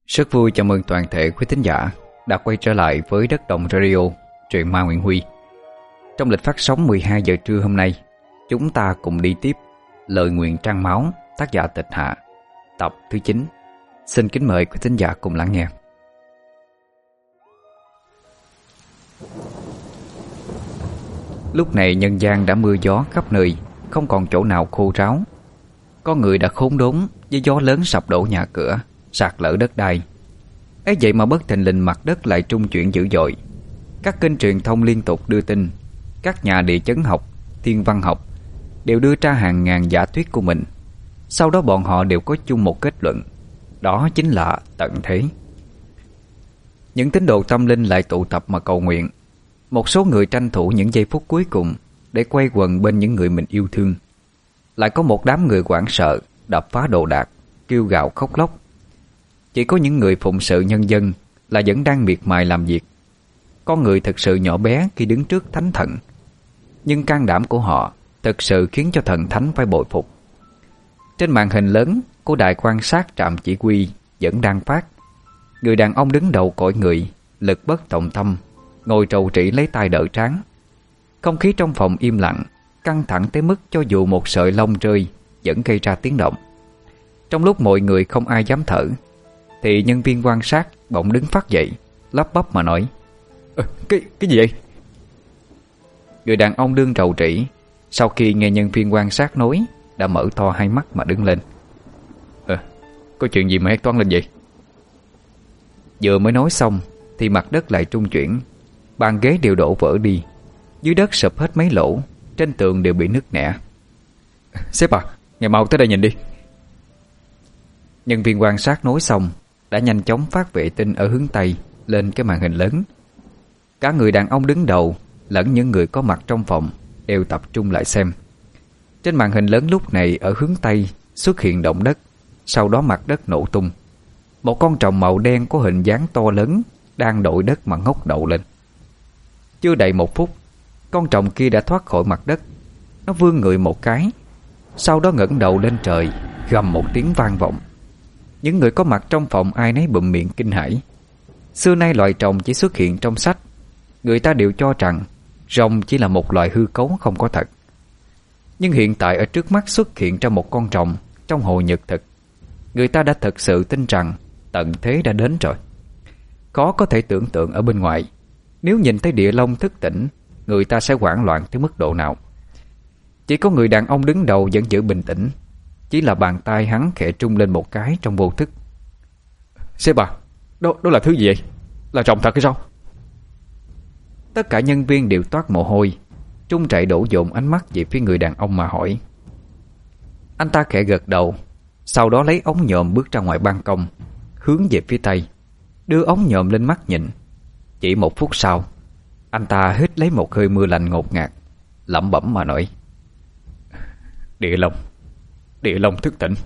Rất vui chào mừng toàn thể quý thính giả đã quay trở lại với Đất Đồng Radio, truyện ma Nguyễn Huy. Trong lịch phát sóng 12 giờ trưa hôm nay, chúng ta cùng đi tiếp Lời Nguyện Trăng Máu, tác giả Tịch Hạ, tập thứ 9. Xin kính mời quý thính giả cùng lắng nghe. Lúc này nhân gian đã mưa gió khắp nơi, không còn chỗ nào khô ráo. Con người đã khốn đốn với gió lớn sập đổ nhà cửa, sạt lở đất đai. Ấy vậy mà bất thình lình mặt đất lại trung chuyển dữ dội. Các kênh truyền thông liên tục đưa tin, các nhà địa chấn học, thiên văn học đều đưa ra hàng ngàn giả thuyết của mình. Sau đó bọn họ đều có chung một kết luận, đó chính là tận thế. Những tín đồ tâm linh lại tụ tập mà cầu nguyện. Một số người tranh thủ những giây phút cuối cùng để quay quần bên những người mình yêu thương. Lại có một đám người hoảng sợ đập phá đồ đạc, kêu gào khóc lóc. Chỉ có những người phụng sự nhân dân là vẫn đang miệt mài làm việc. Con người thực sự nhỏ bé khi đứng trước thánh thần, nhưng can đảm của họ thực sự khiến cho thần thánh phải bội phục. Trên màn hình lớn của đài quan sát trạm chỉ huy vẫn đang phát. Người đàn ông đứng đầu cõi người, lực bất tòng tâm, ngồi trầu trĩ lấy tay đỡ trán. Không khí trong phòng im lặng, căng thẳng tới mức cho dù một sợi lông rơi vẫn gây ra tiếng động. Trong lúc mọi người không ai dám thở, thì nhân viên quan sát bỗng đứng phát dậy, lắp bắp mà nói: Cái gì vậy? Người đàn ông đương trầu trĩ, sau khi nghe nhân viên quan sát nói, đã mở to hai mắt mà đứng lên. Có chuyện gì mà hét toáng lên vậy? Vừa mới nói xong thì mặt đất lại trung chuyển, bàn ghế đều đổ vỡ đi, dưới đất sụp hết mấy lỗ, trên tường đều bị nứt nẻ. Sếp à, ngài mau tới đây nhìn đi. Nhân viên quan sát nói xong đã nhanh chóng phát vệ tinh ở hướng Tây lên cái màn hình lớn. Cả người đàn ông đứng đầu lẫn những người có mặt trong phòng đều tập trung lại xem. Trên màn hình lớn lúc này ở hướng Tây xuất hiện động đất, sau đó mặt đất nổ tung. Một con tròng màu đen có hình dáng to lớn đang đội đất mà ngóc đầu lên. Chưa đầy một phút, con tròng kia đã thoát khỏi mặt đất. Nó vươn người một cái, sau đó ngẩng đầu lên trời, gầm một tiếng vang vọng. Những người có mặt trong phòng ai nấy bụm miệng kinh hãi. Xưa nay loài rồng chỉ xuất hiện trong sách. Người ta đều cho rằng rồng chỉ là một loài hư cấu không có thật. Nhưng hiện tại ở trước mắt xuất hiện ra một con rồng trong hồ nhật thực. Người ta đã thật sự tin rằng tận thế đã đến rồi. Khó có thể tưởng tượng ở bên ngoài, nếu nhìn thấy địa long thức tỉnh, người ta sẽ hoảng loạn tới mức độ nào. Chỉ có người đàn ông đứng đầu vẫn giữ bình tĩnh. Chỉ là bàn tay hắn khẽ trung lên một cái trong vô thức. Sếp à, đó là thứ gì vậy? Là rồng thật hay sao? Tất cả nhân viên đều toát mồ hôi, trung chạy đổ dồn ánh mắt về phía người đàn ông mà hỏi. Anh ta khẽ gật đầu, sau đó lấy ống nhòm bước ra ngoài ban công, hướng về phía Tây, đưa ống nhòm lên mắt nhìn. Chỉ một phút sau, anh ta hít lấy một hơi mưa lạnh ngột ngạt, lẩm bẩm mà nói: Địa long thức tỉnh.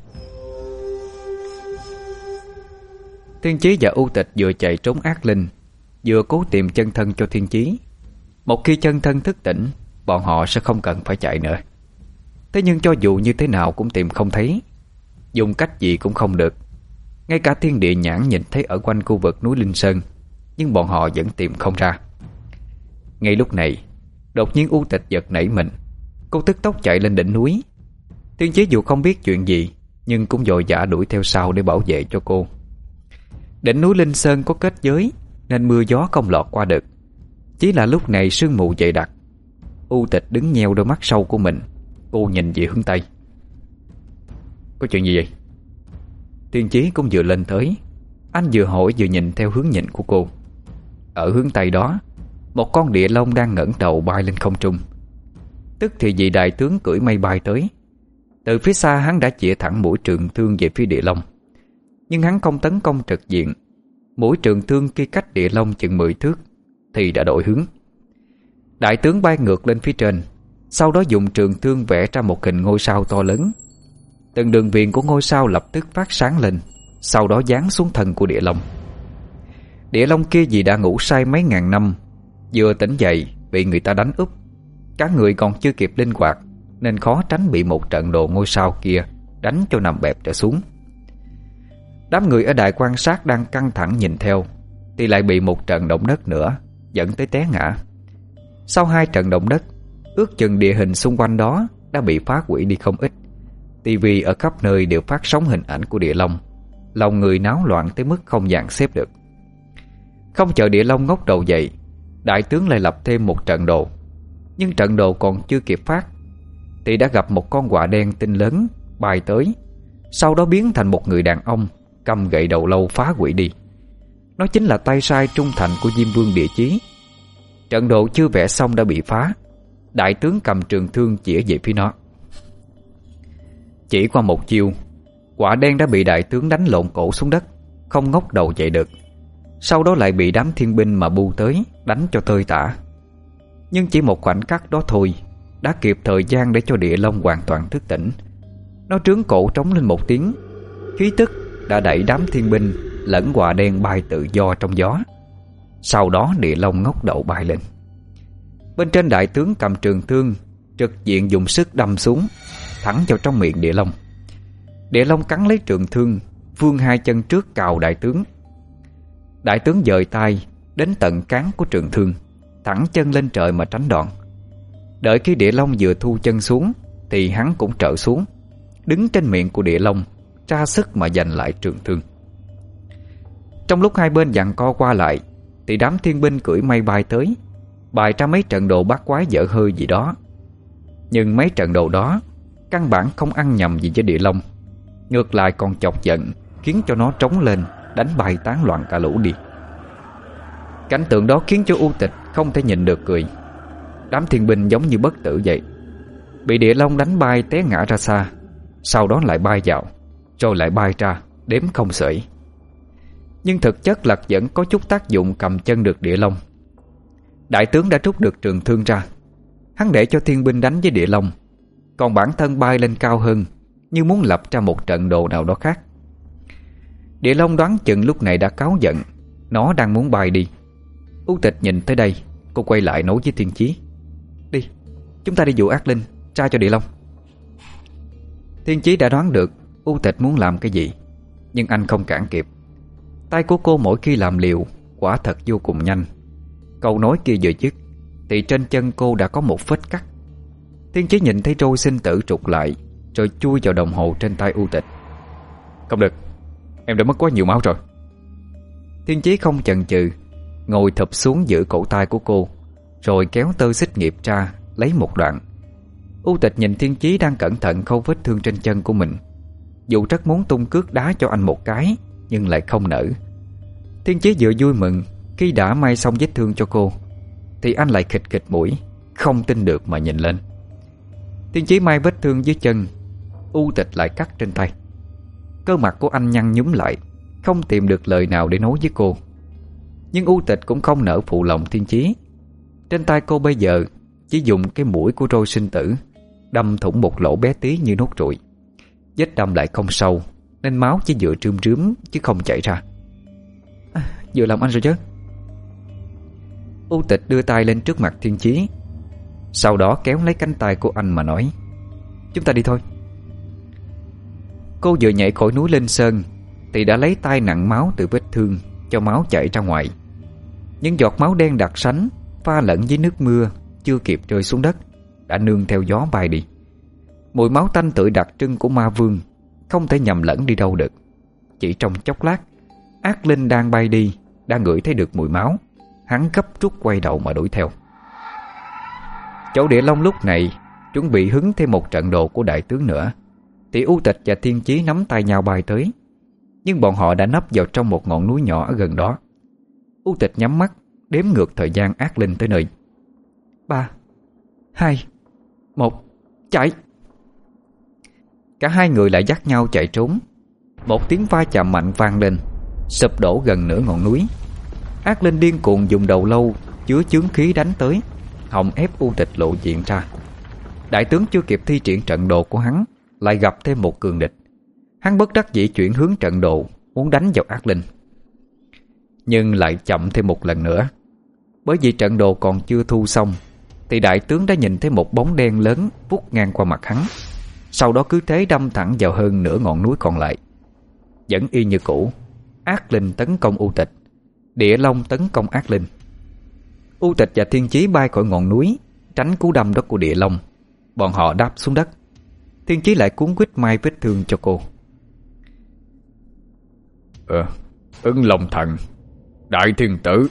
Thiên Chí và U Tịch vừa chạy trốn ác linh, vừa cố tìm chân thân cho Thiên Chí. Một khi chân thân thức tỉnh, bọn họ sẽ không cần phải chạy nữa. Thế nhưng cho dù như thế nào cũng tìm không thấy, dùng cách gì cũng không được. Ngay cả thiên địa nhãn nhìn thấy ở quanh khu vực núi Linh Sơn, nhưng bọn họ vẫn tìm không ra. Ngay lúc này, đột nhiên U Tịch giật nảy mình. Cô tức tốc chạy lên đỉnh núi. Thiên Chí dù không biết chuyện gì, nhưng cũng vội vã đuổi theo sau để bảo vệ cho cô. Đỉnh núi Linh Sơn có kết giới, nên mưa gió không lọt qua được. Chỉ là lúc này sương mù dày đặc. U Tịch đứng nheo đôi mắt sâu của mình. Cô nhìn về hướng Tây. Có chuyện gì vậy? Thiên Chí cũng vừa lên tới. Anh vừa hỏi vừa nhìn theo hướng nhìn của cô. Ở hướng Tây đó, một con địa long đang ngẩng đầu bay lên không trung. Tức thì vị đại tướng cưỡi mây bay tới. Từ phía xa hắn đã chĩa thẳng mũi trường thương về phía địa long. Nhưng hắn không tấn công trực diện. Mũi trường thương kia cách địa long chừng 10 thước thì đã đổi hướng. Đại tướng bay ngược lên phía trên, sau đó dùng trường thương vẽ ra một hình ngôi sao to lớn. Từng đường viền của ngôi sao lập tức phát sáng lên, sau đó giáng xuống thân của địa long. Địa long kia vì đã ngủ say mấy ngàn năm, vừa tỉnh dậy bị người ta đánh úp. Cả người còn chưa kịp linh hoạt, nên khó tránh bị một trận đồ ngôi sao kia đánh cho nằm bẹp trở xuống. Đám người ở đài quan sát đang căng thẳng nhìn theo thì lại bị một trận động đất nữa dẫn tới té ngã. Sau 2 trận động đất, ước chừng địa hình xung quanh đó đã bị phá hủy đi không ít. Tivi ở khắp nơi đều phát sóng hình ảnh của địa long. Lòng người náo loạn tới mức không dàn xếp được. Không chờ địa long ngóc đầu dậy, đại tướng lại lập thêm một trận đồ. Nhưng trận đồ còn chưa kịp phát thì đã gặp một con quạ đen tinh lớn bay tới, sau đó biến thành một người đàn ông cầm gậy đầu lâu phá hủy đi. Nó chính là tay sai trung thành của Diêm Vương Địa Chí. Trận đồ chưa vẽ xong đã bị phá. Đại tướng cầm trường thương chĩa về phía nó. Chỉ qua một chiêu, quả đen đã bị đại tướng đánh lộn cổ xuống đất, không ngóc đầu dậy được. Sau đó lại bị đám thiên binh mà bu tới đánh cho tơi tả. Nhưng chỉ một khoảnh khắc đó thôi đã kịp thời gian để cho địa long hoàn toàn thức tỉnh. Nó trướng cổ trống lên một tiếng, khí tức đã đẩy đám thiên binh lẫn quả đen bay tự do trong gió. Sau đó địa long ngóc đầu bay lên. Bên trên đại tướng cầm trường thương trực diện dùng sức đâm xuống thẳng vào trong miệng địa long. Địa long cắn lấy trường thương, vươn 2 chân trước cào đại tướng. Đại tướng dời tay đến tận cán của trường thương, thẳng chân lên trời mà tránh đòn. Đợi khi địa long vừa thu chân xuống thì hắn cũng trở xuống, đứng trên miệng của địa long, ra sức mà giành lại trường thương. Trong lúc hai bên giằng co qua lại thì đám thiên binh cưỡi mây bay tới, bày ra mấy trận đồ bắt quái dở hơi gì đó. Nhưng mấy trận đồ đó căn bản không ăn nhầm gì với địa long, ngược lại còn chọc giận, khiến cho nó trống lên đánh bay tán loạn cả lũ đi. Cảnh tượng đó khiến cho U Tịch không thể nhịn được cười. Đám thiên binh giống như bất tử vậy, bị địa long đánh bay té ngã ra xa, sau đó lại bay vào, rồi lại bay ra, đếm không xuể. Nhưng thực chất là vẫn có chút tác dụng cầm chân được địa long. Đại tướng đã rút được trường thương ra. Hắn để cho thiên binh đánh với địa long, còn bản thân bay lên cao hơn, như muốn lập ra một trận đồ nào đó khác. Địa long đoán chừng lúc này đã cáu giận, nó đang muốn bay đi. U Tịch nhìn tới đây, cô quay lại nói với Thiên Chí: "Đi, chúng ta đi dụ ác linh tra cho địa long." Thiên Chí đã đoán được U Tịch muốn làm cái gì, nhưng anh không cản kịp. Tay của cô mỗi khi làm liều quả thật vô cùng nhanh. Câu nói kia vừa dứt thì trên chân cô đã có một vết cắt. Thiên Chí nhìn thấy trôi sinh tử trục lại, rồi chui vào đồng hồ trên tay U Tịch. "Không được, em đã mất quá nhiều máu rồi." Thiên Chí không chần chừ, ngồi thụp xuống giữ cổ tay của cô, rồi kéo tơ xích nghiệp ra lấy một đoạn. U Tịch nhìn Thiên Chí đang cẩn thận khâu vết thương trên chân của mình, dù rất muốn tung cước đá cho anh một cái, nhưng lại không nỡ. Thiên Chí vừa vui mừng khi đã may xong vết thương cho cô, thì anh lại khịt khịt mũi, không tin được mà nhìn lên. Thiên Chí may vết thương dưới chân, U Tịch lại cắt trên tay. Cơ mặt của anh nhăn nhúm lại, không tìm được lời nào để nói với cô. Nhưng U Tịch cũng không nỡ phụ lòng Thiên Chí. Trên tay cô bây giờ chỉ dùng cái mũi của trôi sinh tử đâm thủng một lỗ bé tí như nốt ruồi. Vết đâm lại không sâu, nên máu chỉ vừa rươm rướm chứ không chảy ra. Vừa lòng anh rồi chứ?" U Tịch đưa tay lên trước mặt Thiên Chí, sau đó kéo lấy cánh tay của anh mà nói: "Chúng ta đi thôi." Cô vừa nhảy khỏi núi Linh Sơn thì đã lấy tay nặn máu từ vết thương cho máu chảy ra ngoài. Những giọt máu đen đặc sánh pha lẫn với nước mưa chưa kịp rơi xuống đất đã nương theo gió bay đi. Mùi máu tanh tưởi đặc trưng của ma vương không thể nhầm lẫn đi đâu được. Chỉ trong chốc lát, ác linh đang bay đi đã ngửi thấy được mùi máu. Hắn gấp rút quay đầu mà đuổi theo. Chỗ địa long lúc này chuẩn bị hứng thêm một trận đồ của đại tướng nữa, thì U Tịch và Thiên Chí nắm tay nhau bay tới. Nhưng bọn họ đã nấp vào trong một ngọn núi nhỏ ở gần đó. U Tịch nhắm mắt đếm ngược thời gian ác linh tới nơi. 3, 2, 1, chạy! Cả hai người lại dắt nhau chạy trốn. Một tiếng va chạm mạnh vang lên, sụp đổ gần nửa ngọn núi. Ác linh điên cuồng dùng đầu lâu chứa chướng khí đánh tới, hòng ép U Tịch lộ diện ra. Đại tướng chưa kịp thi triển trận đồ của hắn, lại gặp thêm một cường địch. Hắn bất đắc dĩ chuyển hướng trận đồ, muốn đánh vào ác linh. Nhưng lại chậm thêm một lần nữa. Bởi vì trận đồ còn chưa thu xong, thì đại tướng đã nhìn thấy một bóng đen lớn vút ngang qua mặt hắn, sau đó cứ thế đâm thẳng vào hơn nửa ngọn núi còn lại. vẫn y như cũ. Ác linh tấn công U Tịch, Địa Long tấn công Ác linh. U Tịch và Thiên Chí bay khỏi ngọn núi, tránh cú đâm đó của Địa Long. Bọn họ đáp xuống đất. Thiên Chí lại cuốn quýt mai vết thương cho cô. Ứng Long Thần, Đại Thiên Tử.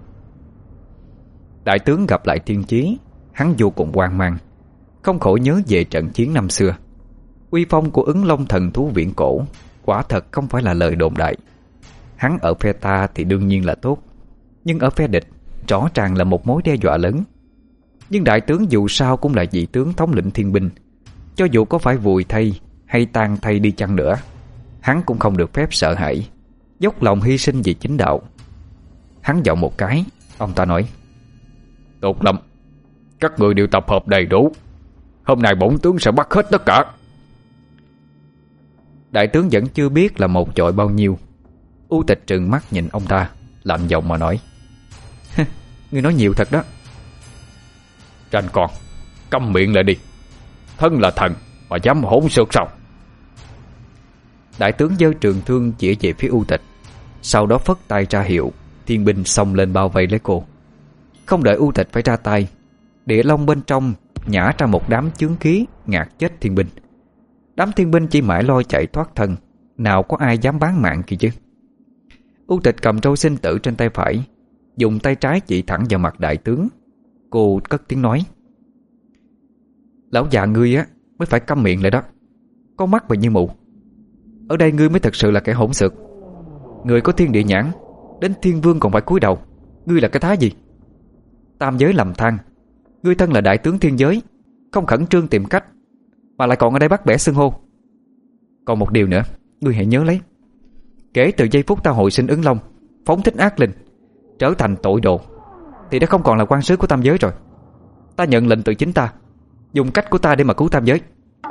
Đại tướng gặp lại Thiên Chí, hắn vô cùng hoang mang, không khỏi nhớ về trận chiến năm xưa. Uy phong của Ứng Long Thần thú viễn cổ quả thật không phải là lời đồn đại. Hắn ở phe ta thì đương nhiên là tốt, nhưng ở phe địch rõ ràng là một mối đe dọa lớn. Nhưng đại tướng dù sao cũng là vị tướng thống lĩnh thiên binh, cho dù có phải vùi thay hay tan thay đi chăng nữa, hắn cũng không được phép sợ hãi, dốc lòng hy sinh vì chính đạo. Hắn giọng một cái, ông ta nói: Tốt lắm, các người đều tập hợp đầy đủ. Hôm nay bổn tướng sẽ bắt hết tất cả. Đại tướng vẫn chưa biết là một chọi bao nhiêu. U Tịch trừng mắt nhìn ông ta, lạnh giọng mà nói: Ngươi nói nhiều thật đó. Tranh con, câm miệng lại đi. Thân là thần mà dám hỗn xược sao? Đại tướng giơ trường thương chỉ về phía U Tịch, sau đó phất tay ra hiệu thiên binh xông lên bao vây lấy cô. Không đợi U Tịch phải ra tay, Địa Long bên trong nhả ra một đám chướng khí ngạt chết thiên binh. Đám thiên binh chỉ mãi lo chạy thoát thân, nào có ai dám bán mạng kia chứ. U Tịch cầm trâu sinh tử trên tay phải, dùng tay trái chỉ thẳng vào mặt đại tướng. Cô cất tiếng nói: Lão già ngươi á mới phải câm miệng lại đó. Có mắt mà như mù. Ở đây ngươi mới thật sự là kẻ hỗn xược. Người có thiên địa nhãn, đến thiên vương còn phải cúi đầu. Ngươi là cái thá gì? Tam giới lầm than, ngươi thân là đại tướng thiên giới, không khẩn trương tìm cách, mà lại còn ở đây bắt bẻ xưng hô. Còn một điều nữa, ngươi hãy nhớ lấy. Kể từ giây phút ta hồi sinh Ứng Long, phóng thích ác linh, trở thành tội đồ, thì đã không còn là quan sứ của tam giới rồi. Ta nhận lệnh từ chính ta, dùng cách của ta để mà cứu tam giới.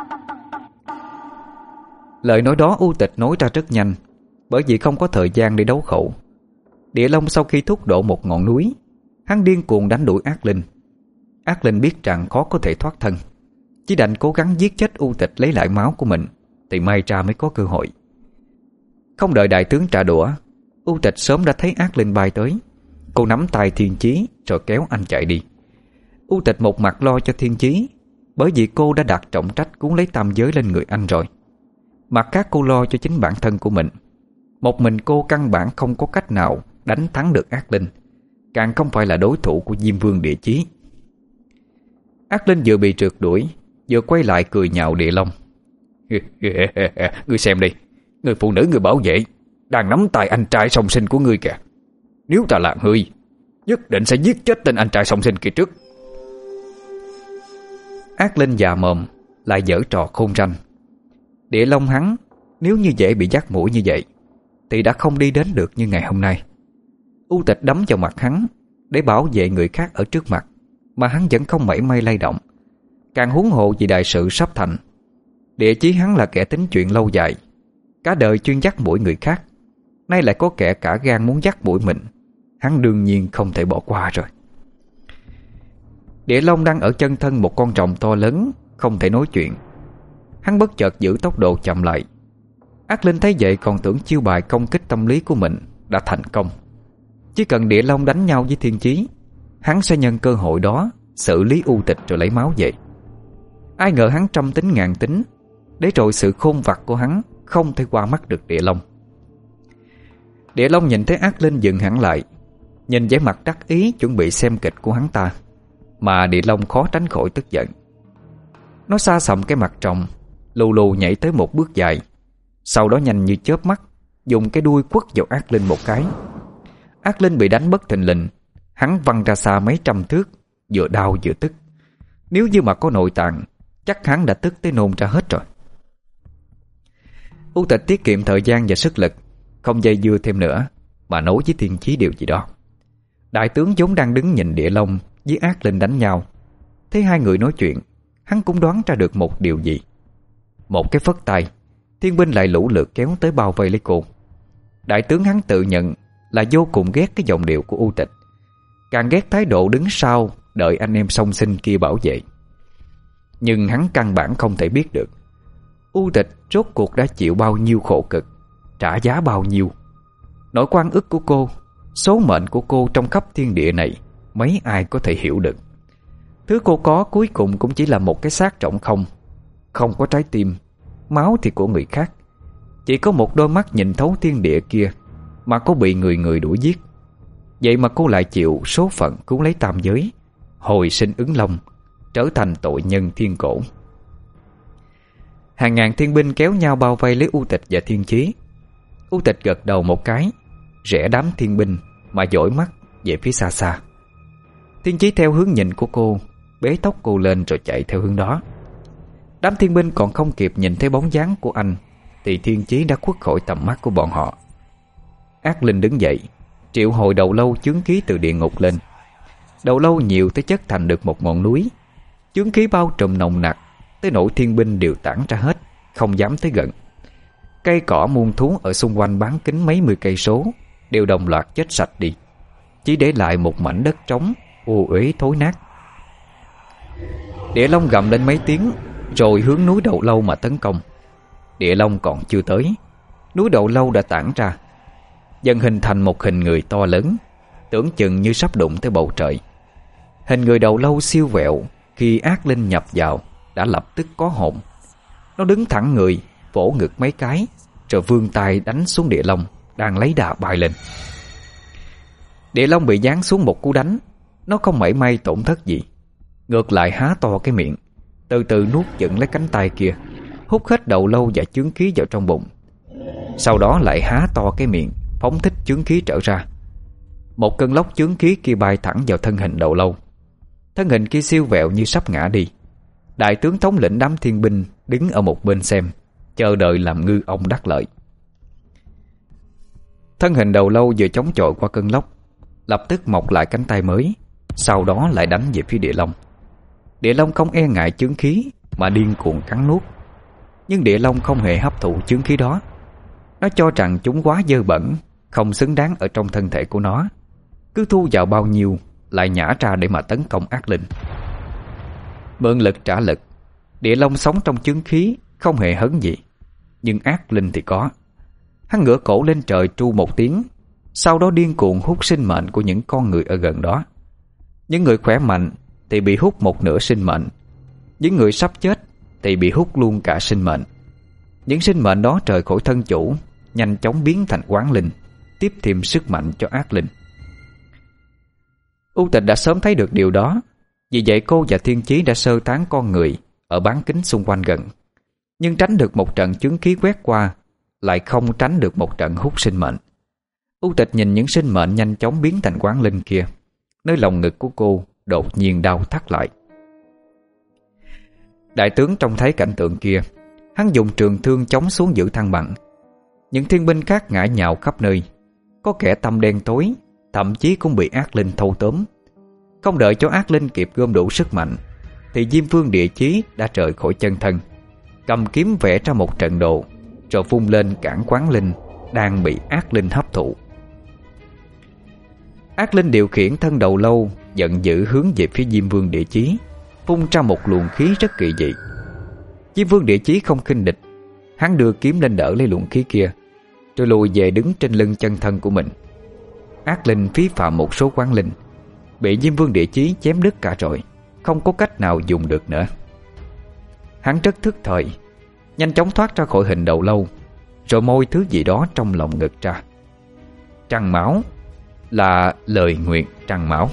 Lời nói đó U Tịch nói ra rất nhanh, bởi vì không có thời gian để đấu khẩu. Địa Long sau khi thúc đổ một ngọn núi, hắn điên cuồng đánh đuổi ác linh. Ác linh biết rằng khó có thể thoát thân, chỉ đành cố gắng giết chết U Tịch lấy lại máu của mình, thì may ra mới có cơ hội. Không đợi đại tướng trả đũa, U Tịch sớm đã thấy ác linh bay tới. Cô nắm tay Thiên Chí rồi kéo anh chạy đi. U Tịch một mặt lo cho Thiên Chí, bởi vì cô đã đặt trọng trách cuốn lấy tam giới lên người anh rồi. Mặt khác cô lo cho chính bản thân của mình. Một mình cô căn bản không có cách nào đánh thắng được ác linh, càng không phải là đối thủ của Diêm Vương Địa Chí. Ác linh vừa bị trượt đuổi, vừa quay lại cười nhạo Địa Long: Ngươi xem đi, người phụ nữ người bảo vệ đang nắm tay anh trai song sinh của ngươi kìa. Nếu ta là ngươi, nhất định sẽ giết chết tên anh trai song sinh kia trước. Ác linh già mồm lại giở trò khôn ranh. Địa Long hắn nếu như dễ bị dắt mũi như vậy thì đã không đi đến được như ngày hôm nay. U Tịch đấm vào mặt hắn để bảo vệ người khác ở trước mặt, mà hắn vẫn không mảy may lay động. Càng huống hộ vì đại sự sắp thành. Địa chí hắn là kẻ tính chuyện lâu dài, cả đời chuyên dắt mũi người khác, nay lại có kẻ cả gan muốn dắt mũi mình. Hắn đương nhiên không thể bỏ qua rồi. Địa Long đang ở chân thân một con rồng to lớn, không thể nói chuyện. Hắn bất chợt giữ tốc độ chậm lại. Ác linh thấy vậy còn tưởng chiêu bài công kích tâm lý của mình đã thành công. Chỉ cần Địa Long đánh nhau với Thiên Chí, hắn sẽ nhân cơ hội đó xử lý U Tịch rồi lấy máu về. Ai ngờ hắn trăm tính ngàn tính, để rồi sự khôn vặt của hắn không thể qua mắt được Địa Long. Địa Long nhìn thấy ác linh dừng hẳn lại, nhìn vẻ mặt đắc ý chuẩn bị xem kịch của hắn ta, mà Địa Long khó tránh khỏi tức giận. Nó xa sầm cái mặt trồng, lù lù nhảy tới một bước dài, sau đó nhanh như chớp mắt dùng cái đuôi quất vào ác linh một cái. Ác linh bị đánh bất thình lình, hắn văng ra xa mấy trăm thước, vừa đau vừa tức. Nếu như mà có nội tạng, chắc hắn đã tức tới nôn ra hết rồi. U Tịch tiết kiệm thời gian và sức lực, không dây dưa thêm nữa, mà nói với Thiên Chí điều gì đó. Đại tướng vốn đang đứng nhìn Địa Long với ác linh đánh nhau, thấy hai người nói chuyện, hắn cũng đoán ra được một điều gì. Một cái phất tay, thiên binh lại lũ lượt kéo tới bao vây lấy cô. Đại tướng hắn tự nhận là vô cùng ghét cái giọng điệu của U Tịch, càng ghét thái độ đứng sau đợi anh em song sinh kia bảo vệ. Nhưng hắn căn bản không thể biết được U Tịch rốt cuộc đã chịu bao nhiêu khổ cực trả giá bao nhiêu. Nỗi oan ức của cô, số mệnh của cô trong khắp thiên địa này, mấy ai có thể hiểu được. Thứ cô có cuối cùng cũng chỉ là một cái xác trống không. Không có trái tim, máu thì của người khác. Chỉ có một đôi mắt nhìn thấu thiên địa kia mà cô bị người người đuổi giết. Vậy mà cô lại chịu số phận cứu lấy tam giới, hồi sinh Ứng Long, trở thành tội nhân thiên cổ. Hàng ngàn thiên binh kéo nhau bao vây lấy U Tịch và Thiên Chí. U Tịch gật đầu một cái, rẽ đám thiên binh mà dõi mắt về phía xa xa. Thiên Chí theo hướng nhìn của cô, bế tóc cô lên rồi chạy theo hướng đó. Đám thiên binh còn không kịp nhìn thấy bóng dáng của anh thì Thiên Chí đã khuất khỏi tầm mắt của bọn họ. Ác linh đứng dậy, triệu hồi đầu lâu chướng khí từ địa ngục lên. Đầu lâu nhiều tới chất thành được một ngọn núi. Chướng khí bao trùm nồng nặc tới nỗi thiên binh đều tản ra hết, không dám tới gần. Cây cỏ muôn thú ở xung quanh bán kính mấy mươi cây số đều đồng loạt chết sạch đi, chỉ để lại một mảnh đất trống ô uế thối nát. Địa Long gầm lên mấy tiếng rồi hướng núi đầu lâu mà tấn công. Địa Long còn chưa tới, núi đầu lâu đã tản ra, dần hình thành một hình người to lớn, tưởng chừng như sắp đụng tới bầu trời. Hình người đầu lâu siêu vẹo, khi ác linh nhập vào đã lập tức có hồn. Nó đứng thẳng người, vỗ ngực mấy cái, rồi vươn tay đánh xuống Địa Long đang lấy đà bay lên. Địa Long bị giáng xuống một cú đánh, nó không mảy may tổn thất gì, ngược lại há to cái miệng, từ từ nuốt chửng lấy cánh tay kia, hút hết đầu lâu và chướng khí vào trong bụng. Sau đó lại há to cái miệng, phóng thích chướng khí trở ra. Một cơn lốc chướng khí kia bay thẳng vào thân hình đầu lâu. Thân hình kia siêu vẹo như sắp ngã đi. Đại tướng thống lĩnh đám thiên binh đứng ở một bên xem, chờ đợi làm ngư ông đắc lợi. Thân hình đầu lâu vừa chống chọi qua cơn lốc, lập tức mọc lại cánh tay mới, sau đó lại đánh về phía Địa Long. Địa Long không e ngại chướng khí mà điên cuồng cắn nuốt. Nhưng Địa Long không hề hấp thụ chướng khí đó. Nó cho rằng chúng quá dơ bẩn, không xứng đáng ở trong thân thể của nó. Cứ thu vào bao nhiêu lại nhả ra để mà tấn công ác linh. Mượn lực trả lực, Địa Long sống trong chướng khí không hề hấn gì. Nhưng ác linh thì có. Hắn ngửa cổ lên trời tru một tiếng, sau đó điên cuồng hút sinh mệnh của những con người ở gần đó. Những người khỏe mạnh thì bị hút một nửa sinh mệnh, những người sắp chết thì bị hút luôn cả sinh mệnh. Những sinh mệnh đó rời khỏi thân chủ, nhanh chóng biến thành oán linh, tiếp thêm sức mạnh cho ác linh. U Tịch đã sớm thấy được điều đó, vì vậy cô và Thiên Chí đã sơ tán con người ở bán kính xung quanh gần. Nhưng tránh được một trận chướng khí quét qua, lại không tránh được một trận hút sinh mệnh. U Tịch nhìn những sinh mệnh nhanh chóng biến thành oán linh kia, nơi lòng ngực của cô đột nhiên đau thắt lại. Đại tướng trông thấy cảnh tượng kia, hắn dùng trường thương chống xuống giữ thăng bằng. Những thiên binh khác ngã nhào khắp nơi, có kẻ tâm đen tối, thậm chí cũng bị ác linh thâu tóm. Không đợi cho ác linh kịp gom đủ sức mạnh thì Diêm Vương Địa Chí đã rời khỏi chân thân, cầm kiếm vẽ ra một trận đồ, rồi vung lên cản quán linh đang bị ác linh hấp thụ. Ác linh điều khiển thân đầu lâu giận dữ hướng về phía Diêm Vương Địa Chí, phun ra một luồng khí rất kỳ dị. Diêm Vương Địa Chí không khinh địch, hắn đưa kiếm lên đỡ lấy luồng khí kia, rồi lùi về đứng trên lưng chân thân của mình. Ác linh phí phạm một số quán linh, bị Diêm Vương Địa Chí chém đứt cả rồi, không có cách nào dùng được nữa. Hắn rất thức thời, nhanh chóng thoát ra khỏi hình đầu lâu, rồi môi thứ gì đó trong lòng ngực ra. Trăng máu là lời nguyện trăng máu.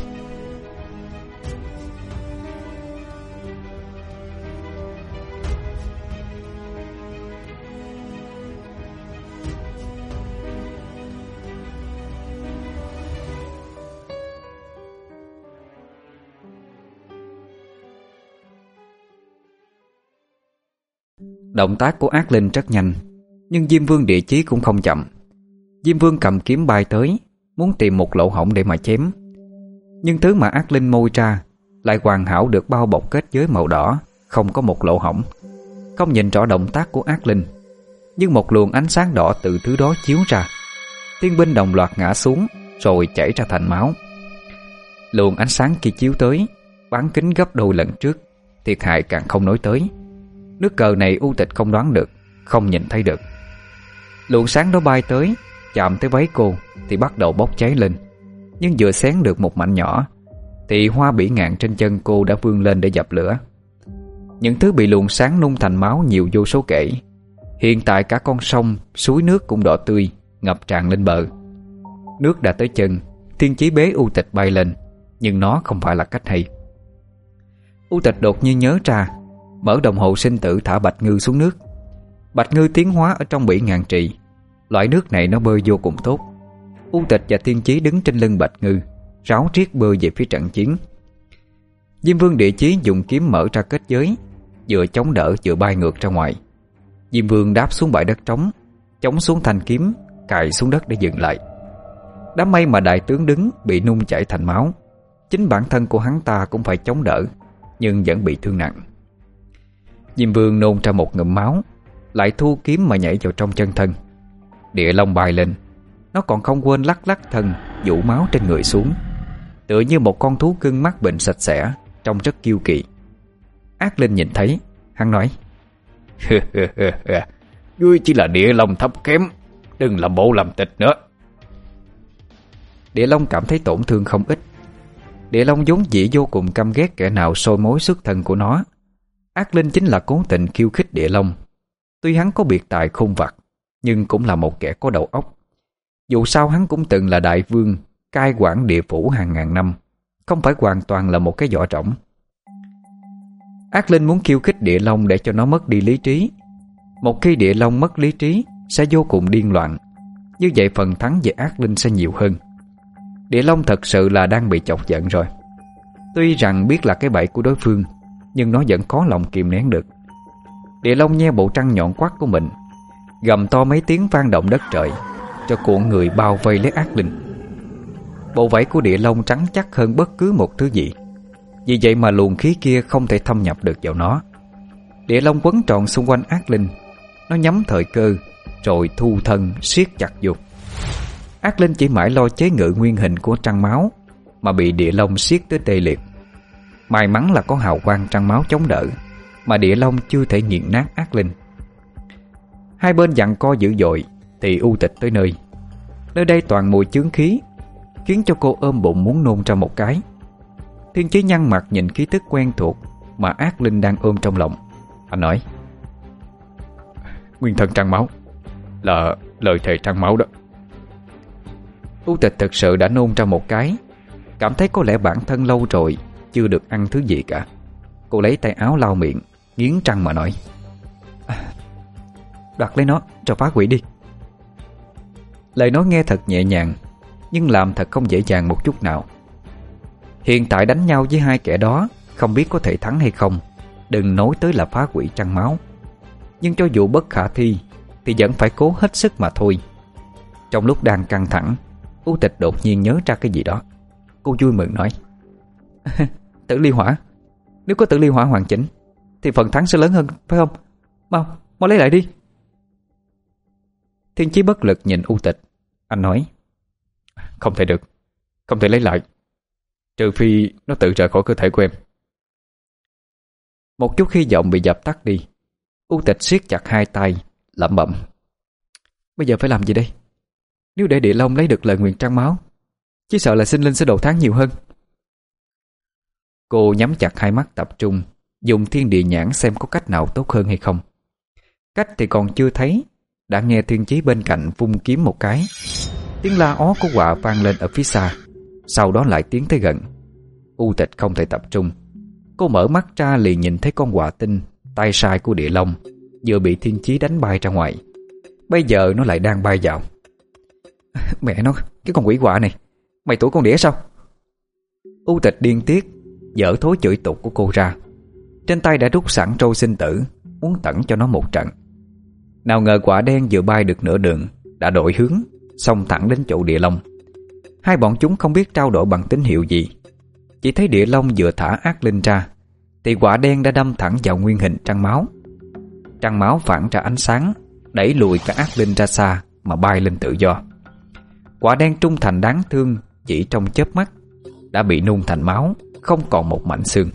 Động tác của ác linh rất nhanh, nhưng Diêm Vương Địa Chí cũng không chậm. Diêm Vương cầm kiếm bay tới, muốn tìm một lỗ hổng để mà chém. Nhưng thứ mà ác linh môi ra lại hoàn hảo được bao bọc kết giới màu đỏ, không có một lỗ hổng. Không nhìn rõ động tác của ác linh, nhưng một luồng ánh sáng đỏ từ thứ đó chiếu ra. Thiên binh đồng loạt ngã xuống, rồi chảy ra thành máu. Luồng ánh sáng kia chiếu tới, bán kính gấp đôi lần trước, thiệt hại càng không nói tới. Nước cờ này U Tịch không đoán được, không nhìn thấy được. Luồng sáng đó bay tới, chạm tới váy cô thì bắt đầu bốc cháy lên. Nhưng vừa xén được một mảnh nhỏ thì hoa bỉ ngạn trên chân cô đã vươn lên để dập lửa. Những thứ bị luồng sáng nung thành máu nhiều vô số kể. Hiện tại cả con sông, suối nước cũng đỏ tươi, ngập tràn lên bờ. Nước đã tới chân, Thiên Chí bế U Tịch bay lên, nhưng nó không phải là cách hay. U Tịch đột nhiên nhớ ra, mở đồng hồ sinh tử thả Bạch Ngư xuống nước. Bạch Ngư tiến hóa ở trong bỉ ngạn trì. Loại nước này nó bơi vô cùng tốt. U Tịch và Thiên Chí đứng trên lưng Bạch Ngư, ráo riết bơi về phía trận chiến. Diêm Vương Địa Chí dùng kiếm mở ra kết giới, vừa chống đỡ vừa bay ngược ra ngoài. Diêm Vương đáp xuống bãi đất trống, chống xuống thanh kiếm, cài xuống đất để dừng lại. Đám mây mà đại tướng đứng bị nung chảy thành máu. Chính bản thân của hắn ta cũng phải chống đỡ, nhưng vẫn bị thương nặng. Diêm Vương nôn ra một ngụm máu, lại thu kiếm mà nhảy vào trong chân thân. Địa Long bay lên, nó còn không quên lắc lắc thân, vũ máu trên người xuống, tựa như một con thú cưng mắc bệnh sạch sẽ, trông rất kiêu kỳ. Ác Linh nhìn thấy, hắn nói: Ngươi chỉ là Địa Long thấp kém, đừng làm bộ làm tịch nữa. Địa Long cảm thấy tổn thương không ít. Địa Long vốn dĩ vô cùng căm ghét kẻ nào soi mối xuất thân của nó. Ác Linh chính là cố tình khiêu khích Địa Long. Tuy hắn có biệt tài khôn vặt, nhưng cũng là một kẻ có đầu óc. Dù sao hắn cũng từng là đại vương, cai quản địa phủ hàng ngàn năm, không phải hoàn toàn là một cái vỏ rỗng. Ác Linh muốn khiêu khích Địa Long để cho nó mất đi lý trí. Một khi Địa Long mất lý trí sẽ vô cùng điên loạn. Như vậy phần thắng về Ác Linh sẽ nhiều hơn. Địa Long thật sự là đang bị chọc giận rồi. Tuy rằng biết là cái bẫy của đối phương, nhưng nó vẫn có lòng kìm nén được. Địa Long nhe bộ trăng nhọn quắc của mình, gầm to mấy tiếng vang động đất trời, cho cuộn người bao vây lấy Ác Linh. Bộ vảy của Địa Long trắng chắc hơn bất cứ một thứ gì. Vì vậy mà luồng khí kia không thể thâm nhập được vào nó. Địa Long quấn tròn xung quanh Ác Linh. Nó nhắm thời cơ rồi thu thân siết chặt vô. Ác Linh chỉ mãi lo chế ngự nguyên hình của trăng máu mà bị Địa Long siết tới tê liệt. May mắn là có hào quang trăng máu chống đỡ, mà Địa Long chưa thể nghiền nát Ác Linh. Hai bên giằng co dữ dội thì U Tịch tới nơi. Nơi đây toàn mùi chướng khí, khiến cho cô ôm bụng muốn nôn ra một cái. Thiên Chí nhăn mặt nhìn khí tức quen thuộc mà Ác Linh đang ôm trong lòng. Anh nói: Nguyên thân trăng máu là lời thề trăng máu đó. U Tịch thực sự đã nôn ra một cái, cảm thấy có lẽ bản thân lâu rồi chưa được ăn thứ gì cả. Cô lấy tay áo lau miệng, nghiến răng mà nói: Đoạt lấy nó cho phá quỷ đi. Lời nói nghe thật nhẹ nhàng, nhưng làm thật không dễ dàng một chút nào. Hiện tại đánh nhau với hai kẻ đó, không biết có thể thắng hay không, đừng nói tới là phá quỷ trăng máu. Nhưng cho dù bất khả thi thì vẫn phải cố hết sức mà thôi. Trong lúc đang căng thẳng, U Tịch đột nhiên nhớ ra cái gì đó. Cô vui mừng nói: Tử ly hỏa. Nếu có tử ly hỏa hoàn chỉnh thì phần thắng sẽ lớn hơn, phải không? Mau lấy lại đi. Thiên Chí bất lực nhìn U Tịch. Anh nói: Không thể được, không thể lấy lại, trừ phi nó tự rời khỏi cơ thể của em. Một chút hy vọng bị dập tắt đi. U Tịch siết chặt hai tay, lẩm bẩm: Bây giờ phải làm gì đây? Nếu để Địa Long lấy được lời nguyền trăng máu, chỉ sợ là sinh linh sẽ đổ tháng nhiều hơn. Cô nhắm chặt hai mắt tập trung, dùng thiên địa nhãn xem có cách nào tốt hơn hay không. Cách thì còn chưa thấy, đã nghe Thiên Chí bên cạnh vung kiếm một cái. Tiếng la ó của quạ vang lên ở phía xa, sau đó lại tiến tới gần. U Tịch không thể tập trung. Cô mở mắt ra liền nhìn thấy con quạ tinh, tay sai của Địa Long, vừa bị Thiên Chí đánh bay ra ngoài. Bây giờ nó lại đang bay vào. Mẹ nó, cái con quỷ quạ này, mày tuổi con đĩa sao? U Tịch điên tiết, dở thối chửi tục của cô ra. Trên tay đã rút sẵn trâu sinh tử, muốn tẩn cho nó một trận. Nào ngờ quả đen vừa bay được nửa đường đã đổi hướng, xông thẳng đến chỗ Địa Long. Hai bọn chúng không biết trao đổi bằng tín hiệu gì. Chỉ thấy Địa Long vừa thả Ác Linh ra thì quả đen đã đâm thẳng vào nguyên hình trăng máu. Trăng máu phản ra ánh sáng, đẩy lùi cả Ác Linh ra xa mà bay lên tự do. Quả đen trung thành đáng thương chỉ trong chớp mắt đã bị nung thành máu, không còn một mảnh xương.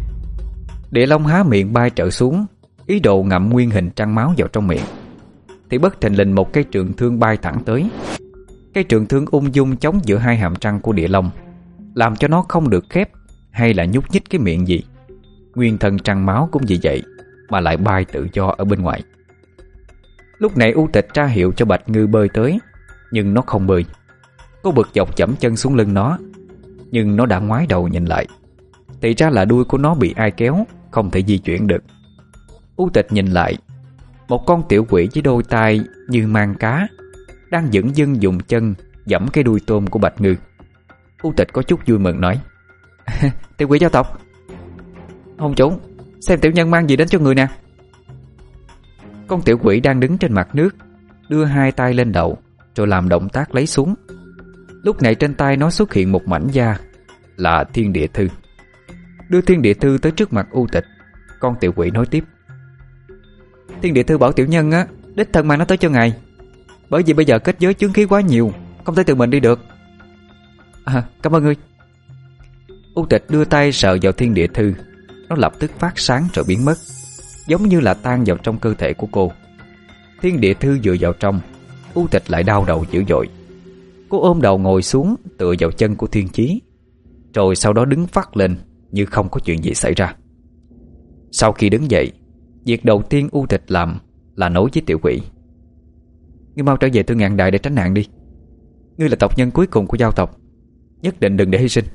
Địa Long há miệng bay trở xuống, ý đồ ngậm nguyên hình trăng máu vào trong miệng. thì bất thình lình một cây trường thương bay thẳng tới. Cây trường thương ung dung chống giữa hai hàm răng của địa long, làm cho nó không được khép hay là nhúc nhích cái miệng gì. Nguyên thân trăng máu cũng vì vậy mà lại bay tự do ở bên ngoài. Lúc này U Tịch ra hiệu cho Bạch Ngư bơi tới, nhưng nó không bơi. Cô bực dọc chẫm chân xuống lưng nó, nhưng nó đã ngoái đầu nhìn lại. Thì ra là đuôi của nó bị ai kéo, không thể di chuyển được. U Tịch nhìn lại, một con tiểu quỷ với đôi tai như mang cá đang dửng dưng dùng chân giẫm cái đuôi tôm của Bạch Ngư. U Tịch có chút vui mừng nói: Tiểu quỷ giao tộc, hôn chủ, xem tiểu nhân mang gì đến cho người nè. Con tiểu quỷ đang đứng trên mặt nước, đưa hai tay lên đầu rồi làm động tác lấy xuống. Lúc này trên tay nó xuất hiện một mảnh da, là Thiên Địa Thư. Đưa Thiên Địa Thư tới trước mặt U Tịch, con tiểu quỷ nói tiếp: Thiên Địa Thư bảo tiểu nhân á, đích thân mang nó tới cho ngài, bởi vì bây giờ kết giới chướng khí quá nhiều, không thể tự mình đi được. Cảm ơn ngươi. U Tịch đưa tay sờ vào Thiên Địa Thư. Nó lập tức phát sáng rồi biến mất, giống như là tan vào trong cơ thể của cô. Thiên Địa Thư vừa vào trong, U Tịch lại đau đầu dữ dội. Cô ôm đầu ngồi xuống tựa vào chân của Thiên Chí, rồi sau đó đứng phắt lên như không có chuyện gì xảy ra. Sau khi đứng dậy, việc đầu tiên U Tịch làm là nói với tiểu quỷ: Ngươi mau trở về Thương Ngạn Đại để tránh nạn đi. Ngươi là tộc nhân cuối cùng của giao tộc, nhất định đừng để hy sinh.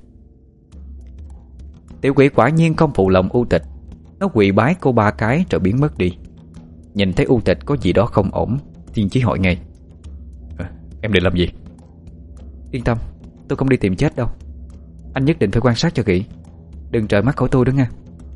Tiểu quỷ quả nhiên không phụ lòng U Tịch. Nó quỳ bái cô 3 cái rồi biến mất đi. Nhìn thấy U Tịch có gì đó không ổn, Thiên Chí hỏi ngay: Em định làm gì? Yên tâm, tôi không đi tìm chết đâu. Anh nhất định phải quan sát cho kỹ, đừng rời mắt khỏi tôi đó nha.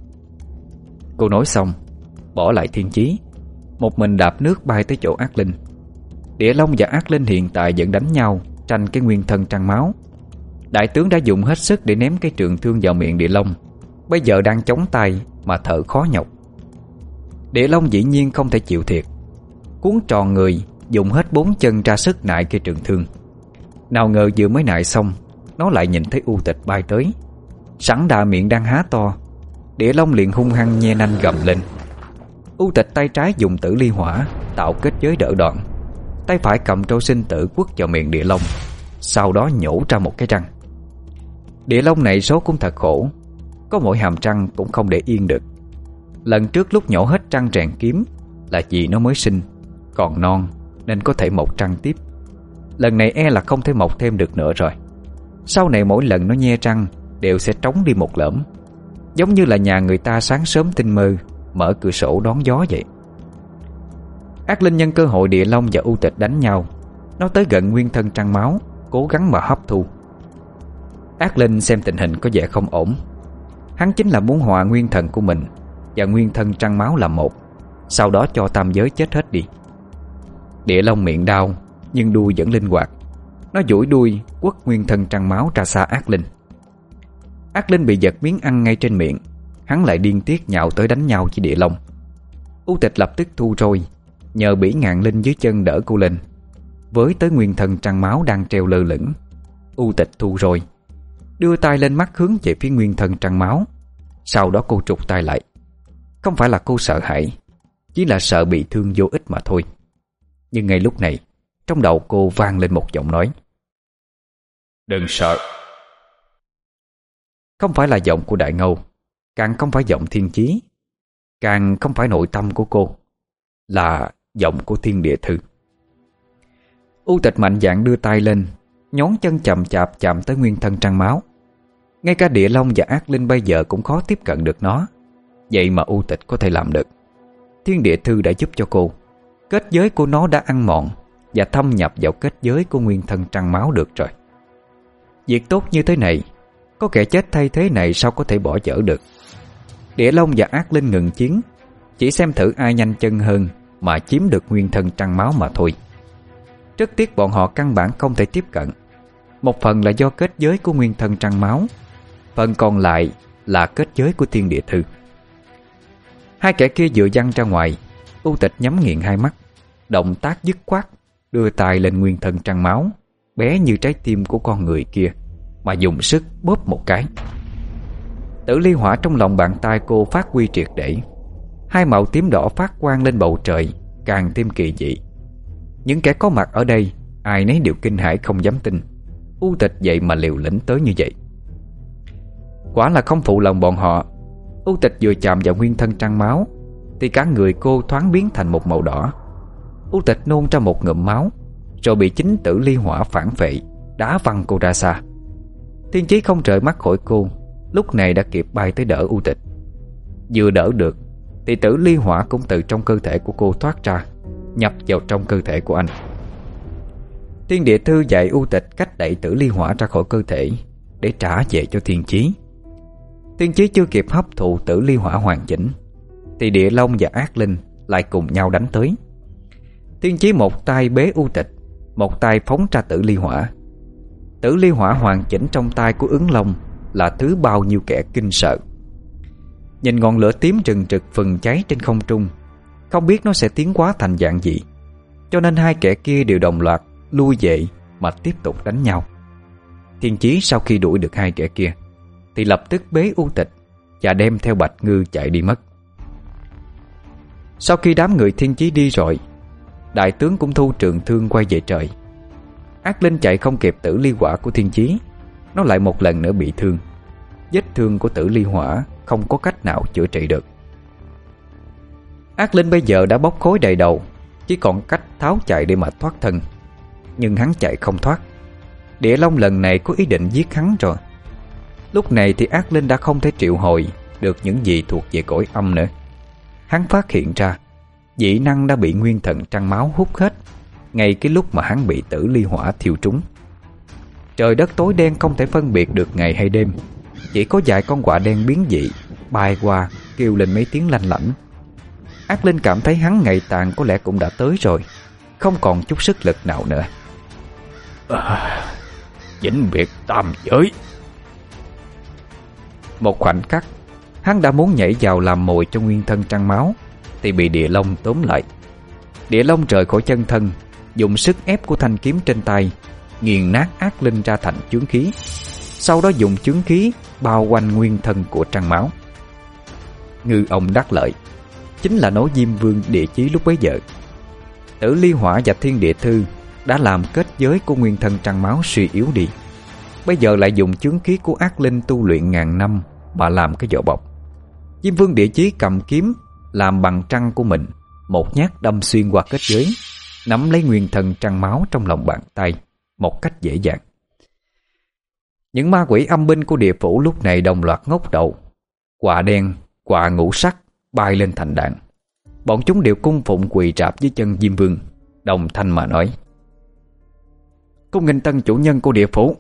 Cô nói xong, bỏ lại Thiên Chí, một mình đạp nước bay tới chỗ Ác Linh. Địa Long và Ác Linh hiện tại vẫn đánh nhau, tranh cái nguyên thân trăng máu. Đại tướng đã dùng hết sức để ném cái trường thương vào miệng Địa Long, bây giờ đang chống tay mà thở khó nhọc. Địa Long dĩ nhiên không thể chịu thiệt, cuốn tròn người, dùng hết 4 chân ra sức nại cây trường thương. Nào ngờ vừa mới nại xong, nó lại nhìn thấy U Tịch bay tới. Sẵn đà miệng đang há to, Địa Long liền hung hăng nhe nanh gầm lên. U Tịch tay trái dùng tử ly hỏa tạo kết giới đỡ đòn, tay phải cầm trâu sinh tử quất vào miệng Địa Long, sau đó nhổ ra một cái răng. Địa Long này số cũng thật khổ, có mỗi hàm răng cũng không để yên được. Lần trước lúc nhổ hết răng rèn kiếm là vì nó mới sinh, còn non nên có thể mọc răng tiếp. Lần này e là không thể mọc thêm được nữa rồi. Sau này mỗi lần nó nhe răng đều sẽ trống đi một lõm, giống như là nhà người ta sáng sớm tinh mơ mở cửa sổ đón gió vậy. Ác Linh nhân cơ hội Địa Long và U Tịch đánh nhau, nó tới gần nguyên thân trăng máu, cố gắng mà hấp thu. Ác Linh xem tình hình có vẻ không ổn. Hắn chính là muốn hòa nguyên thần của mình và nguyên thân trăng máu làm một, sau đó cho tam giới chết hết đi. Địa Long miệng đau nhưng đuôi vẫn linh hoạt. Nó duỗi đuôi quất nguyên thân trăng máu ra xa Ác Linh. Ác Linh bị giật miếng ăn ngay trên miệng. Hắn lại điên tiết nhào tới đánh nhau với Địa Long. U Tịch lập tức thu roi, nhờ Bỉ Ngạn Linh dưới chân đỡ cô lên. Với tới nguyên thân trăng máu đang treo lơ lửng, U Tịch thu roi, đưa tay lên mắt hướng về phía nguyên thân trăng máu. Sau đó cô trục tay lại. Không phải là cô sợ hãi, chỉ là sợ bị thương vô ích mà thôi. Nhưng ngay lúc này, trong đầu cô vang lên một giọng nói: Đừng sợ. Không phải là giọng của Đại Ngâu, càng không phải giọng Thiên Chí, càng không phải nội tâm của cô, là giọng của Thiên Địa Thư. U Tịch mạnh dạn đưa tay lên, nhón chân chậm chạp chạm tới nguyên thân trăng máu. Ngay cả Địa Long và Ác Linh bây giờ cũng khó tiếp cận được nó. Vậy mà U Tịch có thể làm được. Thiên Địa Thư đã giúp cho cô. Kết giới của nó đã ăn mòn và thâm nhập vào kết giới của nguyên thân trăng máu được rồi. Việc tốt như thế này, có kẻ chết thay thế này sao có thể bỏ dở được. Địa Long và Ác Linh ngừng chiến, chỉ xem thử ai nhanh chân hơn mà chiếm được nguyên thân trăng máu mà thôi. Rất tiếc bọn họ căn bản không thể tiếp cận. Một phần là do kết giới của nguyên thân trăng máu, phần còn lại là kết giới của Thiên Địa Thư. Hai kẻ kia vừa văng ra ngoài, U Tịch nhắm nghiền hai mắt, động tác dứt khoát, đưa tay lên nguyên thân trăng máu, bé như trái tim của con người kia, mà dùng sức bóp một cái. Tử ly hỏa trong lòng bàn tay cô phát huy triệt để. Hai màu tím đỏ phát quang lên bầu trời, càng thêm kỳ dị, Những kẻ có mặt ở đây ai nấy đều kinh hãi không dám tin U Tịch vậy mà liều lĩnh tới như vậy. Quả là không phụ lòng bọn họ. U Tịch vừa chạm vào nguyên thân trăng máu thì cả người cô thoáng biến thành một màu đỏ. U Tịch nôn ra một ngụm máu, rồi bị chính tử ly hỏa phản phệ, đá văng cô ra xa. Thiên Chí không rời mắt khỏi cô, lúc này đã kịp bay tới đỡ U Tịch. Vừa đỡ được thì tử ly hỏa cũng từ trong cơ thể của cô thoát ra, nhập vào trong cơ thể của anh. Thiên Địa Thư dạy U Tịch cách đẩy tử ly hỏa ra khỏi cơ thể để trả về cho Thiên Chí. Thiên Chí chưa kịp hấp thụ tử ly hỏa hoàn chỉnh thì Địa Long và Ác Linh lại cùng nhau đánh tới. Thiên Chí một tay bế U Tịch, một tay phóng ra tử ly hỏa. Tử ly hỏa hoàn chỉnh trong tay của Ứng Long là thứ bao nhiêu kẻ kinh sợ. Nhìn ngọn lửa tím rừng rực phừng cháy trên không trung, không biết nó sẽ tiến hóa thành dạng gì, cho nên hai kẻ kia đều đồng loạt lui về mà tiếp tục đánh nhau. Thiên Chí sau khi đuổi được hai kẻ kia thì lập tức bế U Tịch và đem theo Bạch Ngư chạy đi mất. Sau khi đám người Thiên Chí đi rồi, đại tướng cũng thu trường thương quay về trời. Ác Linh chạy không kịp tử ly hỏa của Thiên Chí, nó lại một lần nữa bị thương. Vết thương của tử ly hỏa không có cách nào chữa trị được. Ác Linh bây giờ đã bốc khói đầy đầu, chỉ còn cách tháo chạy để mà thoát thân. Nhưng hắn chạy không thoát. Địa Long lần này có ý định giết hắn rồi. Lúc này thì Ác Linh đã không thể triệu hồi được những gì thuộc về cõi âm nữa. Hắn phát hiện ra dị năng đã bị nguyên thần trăng máu hút hết ngay cái lúc mà hắn bị tử ly hỏa thiêu trúng. Trời đất tối đen không thể phân biệt được ngày hay đêm. Chỉ có vài con quạ đen biến dị bay qua kêu lên mấy tiếng lanh lảnh. Ác Linh cảm thấy hắn ngày tàn có lẽ cũng đã tới rồi, không còn chút sức lực nào nữa. Vĩnh biệt tam giới. Một khoảnh khắc, hắn đã muốn nhảy vào làm mồi cho nguyên thân trăng máu thì bị Địa Long tóm lại. Địa Long rời khỏi chân thân, dùng sức ép của thanh kiếm trên tay nghiền nát Ác Linh ra thành chướng khí, sau đó dùng chướng khí bao quanh nguyên thân của trăng máu. Ngư ông đắc lợi chính là nối Diêm Vương Địa Chí lúc bấy giờ. Tử ly hỏa và Thiên Địa Thư đã làm kết giới của nguyên thân trăng máu suy yếu đi, bây giờ lại dùng chướng khí của Ác Linh tu luyện ngàn năm mà làm cái vỏ bọc. Diêm Vương Địa Chí cầm kiếm làm bằng trăng của mình, một nhát đâm xuyên qua kết giới, nắm lấy nguyên thân trăng máu trong lòng bàn tay một cách dễ dàng. Những ma quỷ âm binh của địa phủ lúc này đồng loạt ngóc đầu. Quạ đen, quạ ngũ sắc bay lên thành đàn. Bọn chúng đều cung phụng quỳ rạp dưới chân Diêm Vương, đồng thanh mà nói: "Cung nghênh tân chủ nhân của địa phủ."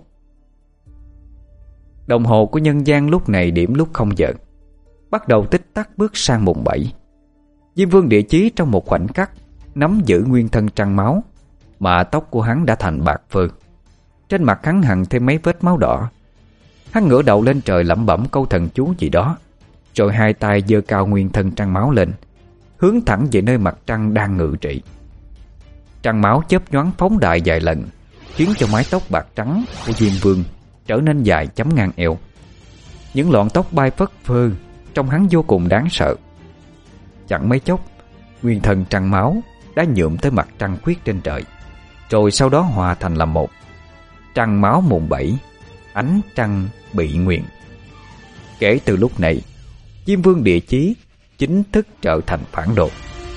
Đồng hồ của nhân gian lúc này điểm lúc 0 giờ, bắt đầu tích tắc bước sang mùng 7. Diêm Vương Địa Chí trong một khoảnh khắc nắm giữ nguyên thân trăng máu, mà tóc của hắn đã thành bạc phơ. Trên mặt hắn hằn thêm mấy vết máu đỏ. Hắn ngửa đầu lên trời lẩm bẩm câu thần chú gì đó, rồi hai tay giơ cao nguyên thân trăng máu lên, hướng thẳng về nơi mặt trăng đang ngự trị. Trăng máu chớp nhoáng phóng đại vài lần, khiến cho mái tóc bạc trắng của Diêm Vương trở nên dài chấm ngang eo. Những lọn tóc bay phất phơ, trông hắn vô cùng đáng sợ. Chẳng mấy chốc, nguyên thần trăng máu đã nhuộm tới mặt trăng khuyết trên trời, rồi sau đó hòa thành là một. Trăng máu mùng 7, ánh trăng bị nguyện. Kể từ lúc này, Diêm Vương Địa Chí chính thức trở thành phản đồ.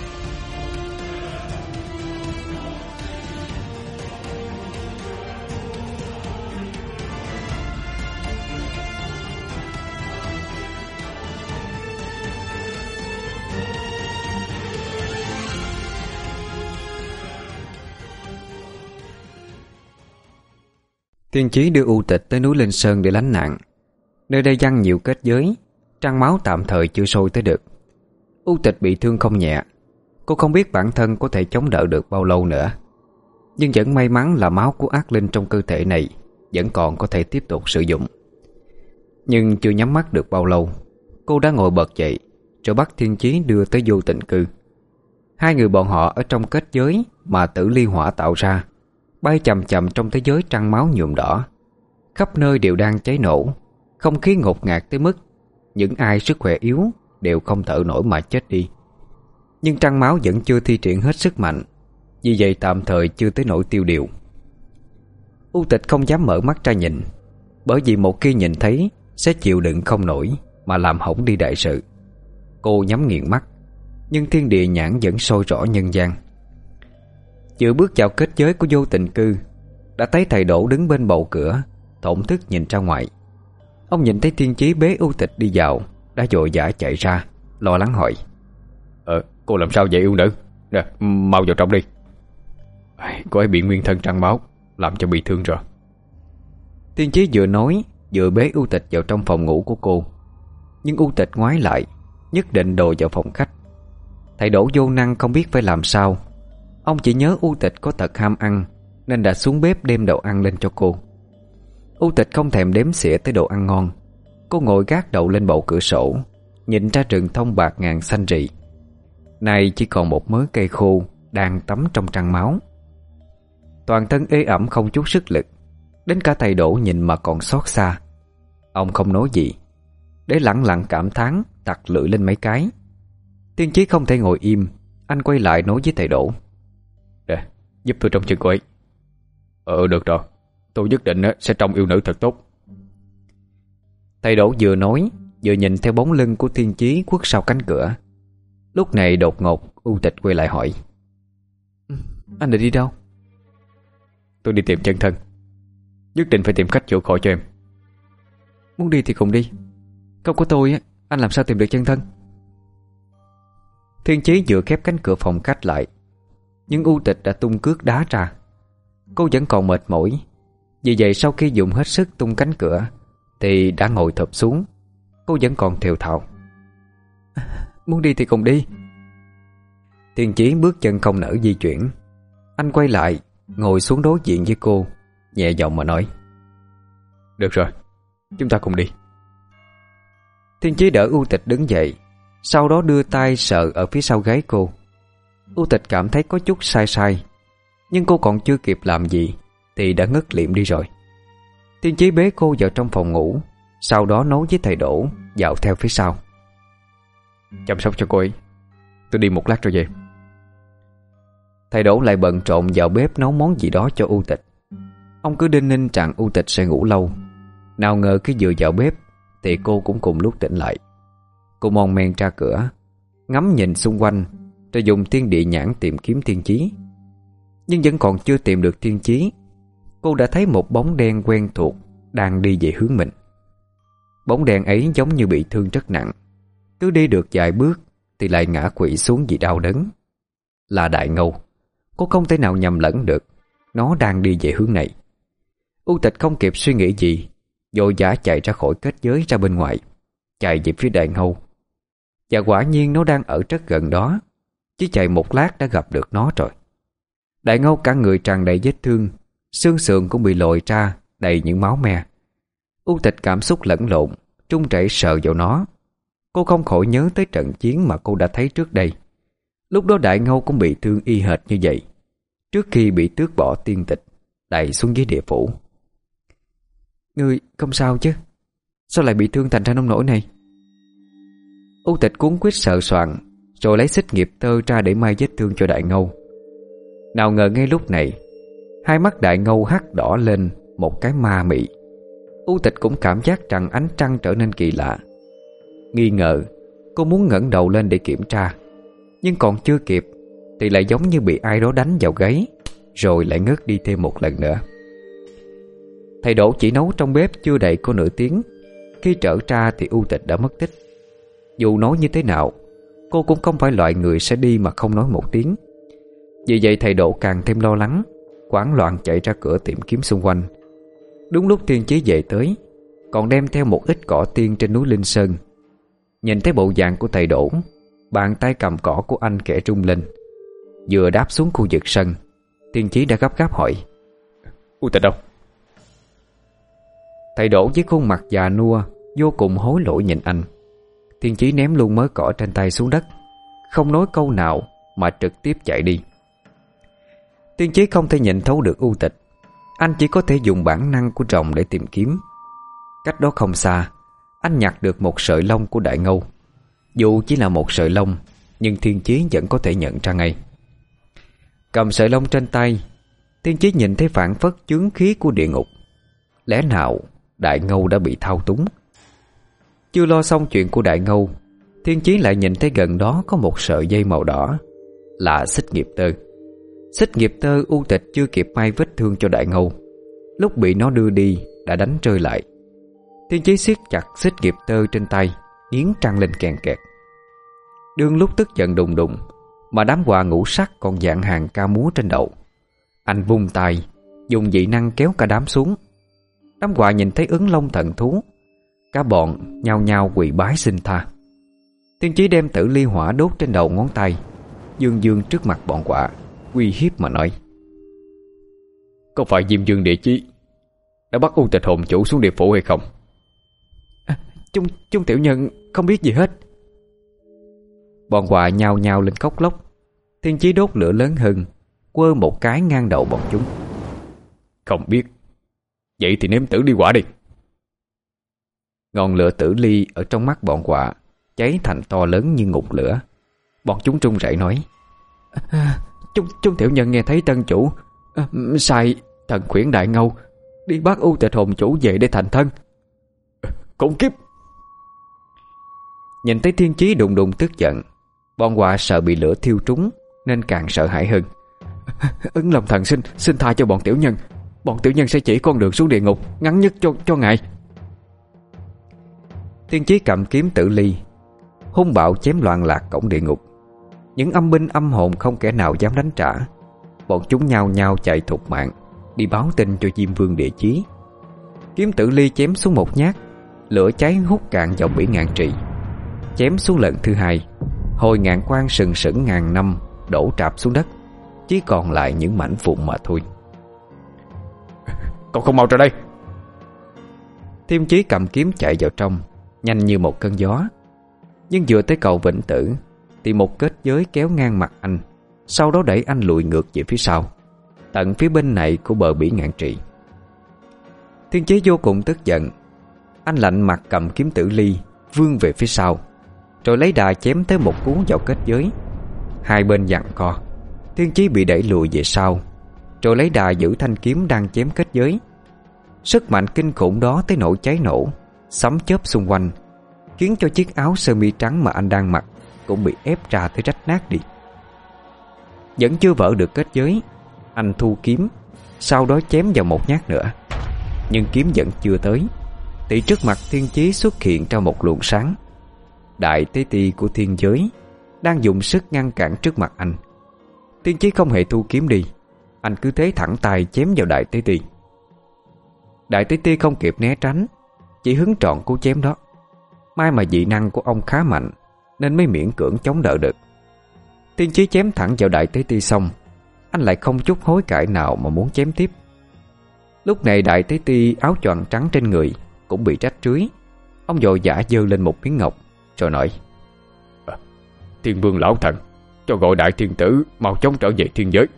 Thiên Chí đưa U Tịch tới núi Linh Sơn để lánh nạn. Nơi đây giăng nhiều kết giới, trăng máu tạm thời chưa sôi tới được. U Tịch bị thương không nhẹ, cô không biết bản thân có thể chống đỡ được bao lâu nữa. Nhưng vẫn may mắn là máu của Ác Linh trong cơ thể này vẫn còn có thể tiếp tục sử dụng. Nhưng chưa nhắm mắt được bao lâu, cô đã ngồi bật dậy, rồi bắt Thiên Chí đưa tới Vô Tịnh Cư. Hai người bọn họ ở trong kết giới mà tử ly hỏa tạo ra, bay chậm chậm trong thế giới trăng máu nhuộm đỏ. Khắp nơi đều đang cháy nổ, không khí ngột ngạt tới mức những ai sức khỏe yếu đều không thở nổi mà chết đi. Nhưng trăng máu vẫn chưa thi triển hết sức mạnh, vì vậy tạm thời chưa tới nỗi tiêu điều. U Tịch không dám mở mắt ra nhìn, bởi vì một khi nhìn thấy sẽ chịu đựng không nổi mà làm hỏng đi đại sự. Cô nhắm nghiền mắt, nhưng thiên địa nhãn vẫn soi rõ nhân gian. Vừa bước vào kết giới của vô tình cư, đã thấy thầy Đỗ đứng bên bầu cửa, thổn thức nhìn ra ngoài. Ông nhìn thấy Thiên Chí bế U Tịch đi vào, đã vội vã chạy ra, lo lắng hỏi: Cô làm sao vậy yêu nữ? Nè, mau vào trong đi. Cô ấy bị nguyên thân trăng máu, làm cho bị thương rồi. Thiên Chí vừa nói vừa bế U Tịch vào trong phòng ngủ của cô. Nhưng U Tịch ngoái lại, nhất định đòi vào phòng khách. Thầy Đỗ vô năng không biết phải làm sao. Ông chỉ nhớ U Tịch có tật ham ăn, nên đã xuống bếp đem đồ ăn lên cho cô. U Tịch không thèm đếm xỉa tới đồ ăn ngon. Cô ngồi gác đầu lên bậu cửa sổ, nhìn ra rừng thông bạc ngàn xanh rì. Nay chỉ còn một mớ cây khô đang tắm trong trăng máu. Toàn thân ê ẩm không chút sức lực, đến cả thầy Đỗ nhìn mà còn xót xa. Ông không nói gì, để lẳng lặng cảm thán, tặc lưỡi lên mấy cái. Thiên Chí không thể ngồi im, anh quay lại nói với thầy Đỗ: Nè, giúp tôi trông chừng cô ấy. Được rồi, tôi nhất định sẽ trông yêu nữ thật tốt. Thầy Đỗ vừa nói vừa nhìn theo bóng lưng của Thiên Chí khuất sau cánh cửa. Lúc này đột ngột U Tịch quay lại hỏi: Anh định đi đâu? Tôi đi tìm chân thân. Nhất định phải tìm cách chữa khỏi cho em. Muốn đi thì cùng đi. Không có tôi anh làm sao tìm được chân thân? Thiên Chí vừa khép cánh cửa phòng khách lại, nhưng U Tịch đã tung cước đá ra. Cô vẫn còn mệt mỏi, vì vậy sau khi dùng hết sức tung cánh cửa thì đã ngồi thụp xuống. Cô vẫn còn thều thào: Muốn đi thì cùng đi. Thiên Chí bước chân không nỡ di chuyển. Anh quay lại ngồi xuống đối diện với cô, nhẹ giọng mà nói: Được rồi, chúng ta cùng đi. Thiên Chí đỡ U Tịch đứng dậy, sau đó đưa tay sờ ở phía sau gáy cô. U Tịch cảm thấy có chút sai sai, nhưng cô còn chưa kịp làm gì thì đã ngất liệm đi rồi. Thiên Chí bế cô vào trong phòng ngủ, sau đó nói với thầy Đỗ dạo theo phía sau: Chăm sóc cho cô ấy, tôi đi một lát rồi về. Thầy Đỗ lại bận rộn vào bếp nấu món gì đó cho U Tịch. Ông cứ đinh ninh rằng U Tịch sẽ ngủ lâu. Nào ngờ khi vừa vào bếp thì cô cũng cùng lúc tỉnh lại. Cô mon men ra cửa, ngắm nhìn xung quanh, rồi dùng thiên địa nhãn tìm kiếm Thiên Chí. Nhưng vẫn còn chưa tìm được Thiên Chí, cô đã thấy một bóng đen quen thuộc đang đi về hướng mình. Bóng đen ấy giống như bị thương rất nặng, cứ đi được vài bước thì lại ngã quỵ xuống vì đau đớn. Là Đại Ngâu. Cô không thể nào nhầm lẫn được, nó đang đi về hướng này. U Tịch không kịp suy nghĩ gì, vội vã chạy ra khỏi kết giới ra bên ngoài, chạy về phía Đại Ngâu. Và quả nhiên nó đang ở rất gần đó, chỉ chạy một lát đã gặp được nó rồi. Đại Ngâu cả người tràn đầy vết thương, xương sườn cũng bị lồi ra đầy những máu me. U Tịch cảm xúc lẫn lộn, trung chảy sợ vào nó. Cô không khỏi nhớ tới trận chiến mà cô đã thấy trước đây. Lúc đó Đại Ngâu cũng bị thương y hệt như vậy, trước khi bị tước bỏ tiên tịch, đày xuống dưới địa phủ. Ngươi không sao chứ? Sao lại bị thương thành ra nông nỗi này? U Tịch cuống quýt sợ soạn, rồi lấy xích nghiệp tơ ra để may vết thương cho Đại Ngâu. Nào ngờ ngay lúc này, hai mắt Đại Ngâu hắt đỏ lên một cái ma mị. U Tịch cũng cảm giác rằng ánh trăng trở nên kỳ lạ. Nghi ngờ, cô muốn ngẩng đầu lên để kiểm tra, nhưng còn chưa kịp thì lại giống như bị ai đó đánh vào gáy, rồi lại ngất đi thêm một lần nữa. Thầy Đỗ chỉ nấu trong bếp chưa đầy có nửa tiếng. Khi trở ra thì U Tịch đã mất tích. Dù nói như thế nào, cô cũng không phải loại người sẽ đi mà không nói một tiếng. Vì vậy thầy Đỗ càng thêm lo lắng, hoảng loạn chạy ra cửa tìm kiếm xung quanh. Đúng lúc Thiên Chí về tới, còn đem theo một ít cỏ tiên trên núi Linh Sơn. Nhìn thấy bộ dạng của thầy Đỗ, bàn tay cầm cỏ của anh khẽ rung lên. Vừa đáp xuống khu vực sân, Thiên Chí đã gấp gáp hỏi: U Tịch đâu? Thầy Đỗ với khuôn mặt già nua vô cùng hối lỗi nhìn anh. Thiên Chí ném luôn mớ cỏ trên tay xuống đất, không nói câu nào mà trực tiếp chạy đi. Thiên Chí không thể nhìn thấu được U Tịch. Anh chỉ có thể dùng bản năng của rồng để tìm kiếm. Cách đó không xa, anh nhặt được một sợi lông của Đại Ngâu. Dù chỉ là một sợi lông, nhưng Thiên Chí vẫn có thể nhận ra ngay. Cầm sợi lông trên tay, Thiên Chí nhìn thấy phảng phất chướng khí của địa ngục. Lẽ nào Đại Ngâu đã bị thao túng? Chưa lo xong chuyện của Đại Ngâu, Thiên Chí lại nhìn thấy gần đó có một sợi dây màu đỏ, là xích nghiệp tơ. Xích nghiệp tơ U Tịch chưa kịp may vết thương cho Đại Ngâu, lúc bị nó đưa đi đã đánh rơi lại. Thiên Chí siết chặt xích nghiệp tơ trên tay, nghiến răng lên kèn kẹt. Đương lúc tức giận đùng đùng, mà đám quà ngũ sắc còn dạng hàng ca múa trên đầu. Anh vung tay, dùng dị năng kéo cả đám xuống. Đám quà nhìn thấy Ứng Long thần thú, cả bọn nhao nhao quỳ bái xin tha. Thiên Chí đem tử ly hỏa đốt trên đầu ngón tay, dương dương trước mặt bọn quạ, uy hiếp mà nói: Có phải Diêm Dương Địa Chí đã bắt U Tịch hồn chủ xuống địa phủ hay không? Chúng tiểu nhân không biết gì hết. Bọn quạ nhao nhao lên khóc lóc. Thiên Chí đốt lửa lớn hơn, quơ một cái ngang đầu bọn chúng. Không biết, vậy thì nếm tử ly hỏa đi. Ngọn lửa tử ly ở trong mắt bọn quạ cháy thành to lớn như ngục lửa. Bọn chúng run rẩy nói: Chúng tiểu nhân nghe thấy tân chủ sai thần khuyển Đại Ngâu đi bắt U Tịch hồn chủ về để thành thân. Khủng kiếp! Nhìn thấy Thiên Chí đùng đùng tức giận, bọn quạ sợ bị lửa thiêu trúng nên càng sợ hãi hơn. Ứng Long thần xin tha cho bọn tiểu nhân. Bọn tiểu nhân sẽ chỉ con đường xuống địa ngục ngắn nhất cho ngài. Thiên Chí cầm kiếm tử ly, hung bạo chém loạn lạc cổng địa ngục. Những âm binh âm hồn không kẻ nào dám đánh trả. Bọn chúng nhao nhao chạy thục mạng, đi báo tin cho Diêm Vương Địa Chí. Kiếm tử ly chém xuống một nhát, lửa cháy hút cạn vào bỉ ngạn trì. Chém xuống lần thứ hai, hồi ngàn quang sừng sững ngàn năm đổ trạp xuống đất, chỉ còn lại những mảnh vụn mà thôi. Cậu không mau ra đây! Thiên Chí cầm kiếm chạy vào trong, nhanh như một cơn gió. Nhưng vừa tới cầu Vĩnh Tử thì một kết giới kéo ngang mặt anh, sau đó đẩy anh lùi ngược về phía sau, tận phía bên này của bờ biển ngạn trị. Thiên Chí vô cùng tức giận. Anh lạnh mặt cầm kiếm tử ly vươn về phía sau, rồi lấy đà chém tới một cú vào kết giới. Hai bên giằng co, Thiên Chí bị đẩy lùi về sau, rồi lấy đà giữ thanh kiếm đang chém kết giới. Sức mạnh kinh khủng đó tới nỗi cháy nổ, sấm chớp xung quanh, khiến cho chiếc áo sơ mi trắng mà anh đang mặc cũng bị ép ra tới rách nát đi. Vẫn chưa vỡ được kết giới, anh thu kiếm, sau đó chém vào một nhát nữa. Nhưng kiếm vẫn chưa tới, thì trước mặt Thiên Chí xuất hiện ra một luồng sáng. Đại Tế Ti của thiên giới đang dùng sức ngăn cản trước mặt anh. Thiên Chí không hề thu kiếm đi, anh cứ thế thẳng tay chém vào Đại Tế Ti. Đại Tế Ti không kịp né tránh, chỉ hứng trọn cú chém đó. May mà dị năng của ông khá mạnh nên mới miễn cưỡng chống đỡ được. Thiên Chí chém thẳng vào Đại Tế Ti xong, anh lại không chút hối cải nào mà muốn chém tiếp. Lúc này Đại Tế Ti áo choàng trắng trên người cũng bị rách rưới. Ông vội vã giơ lên một miếng ngọc rồi nói: Thiên Vương lão thần, cho gọi Đại Thiên Tử mau chóng trở về thiên giới.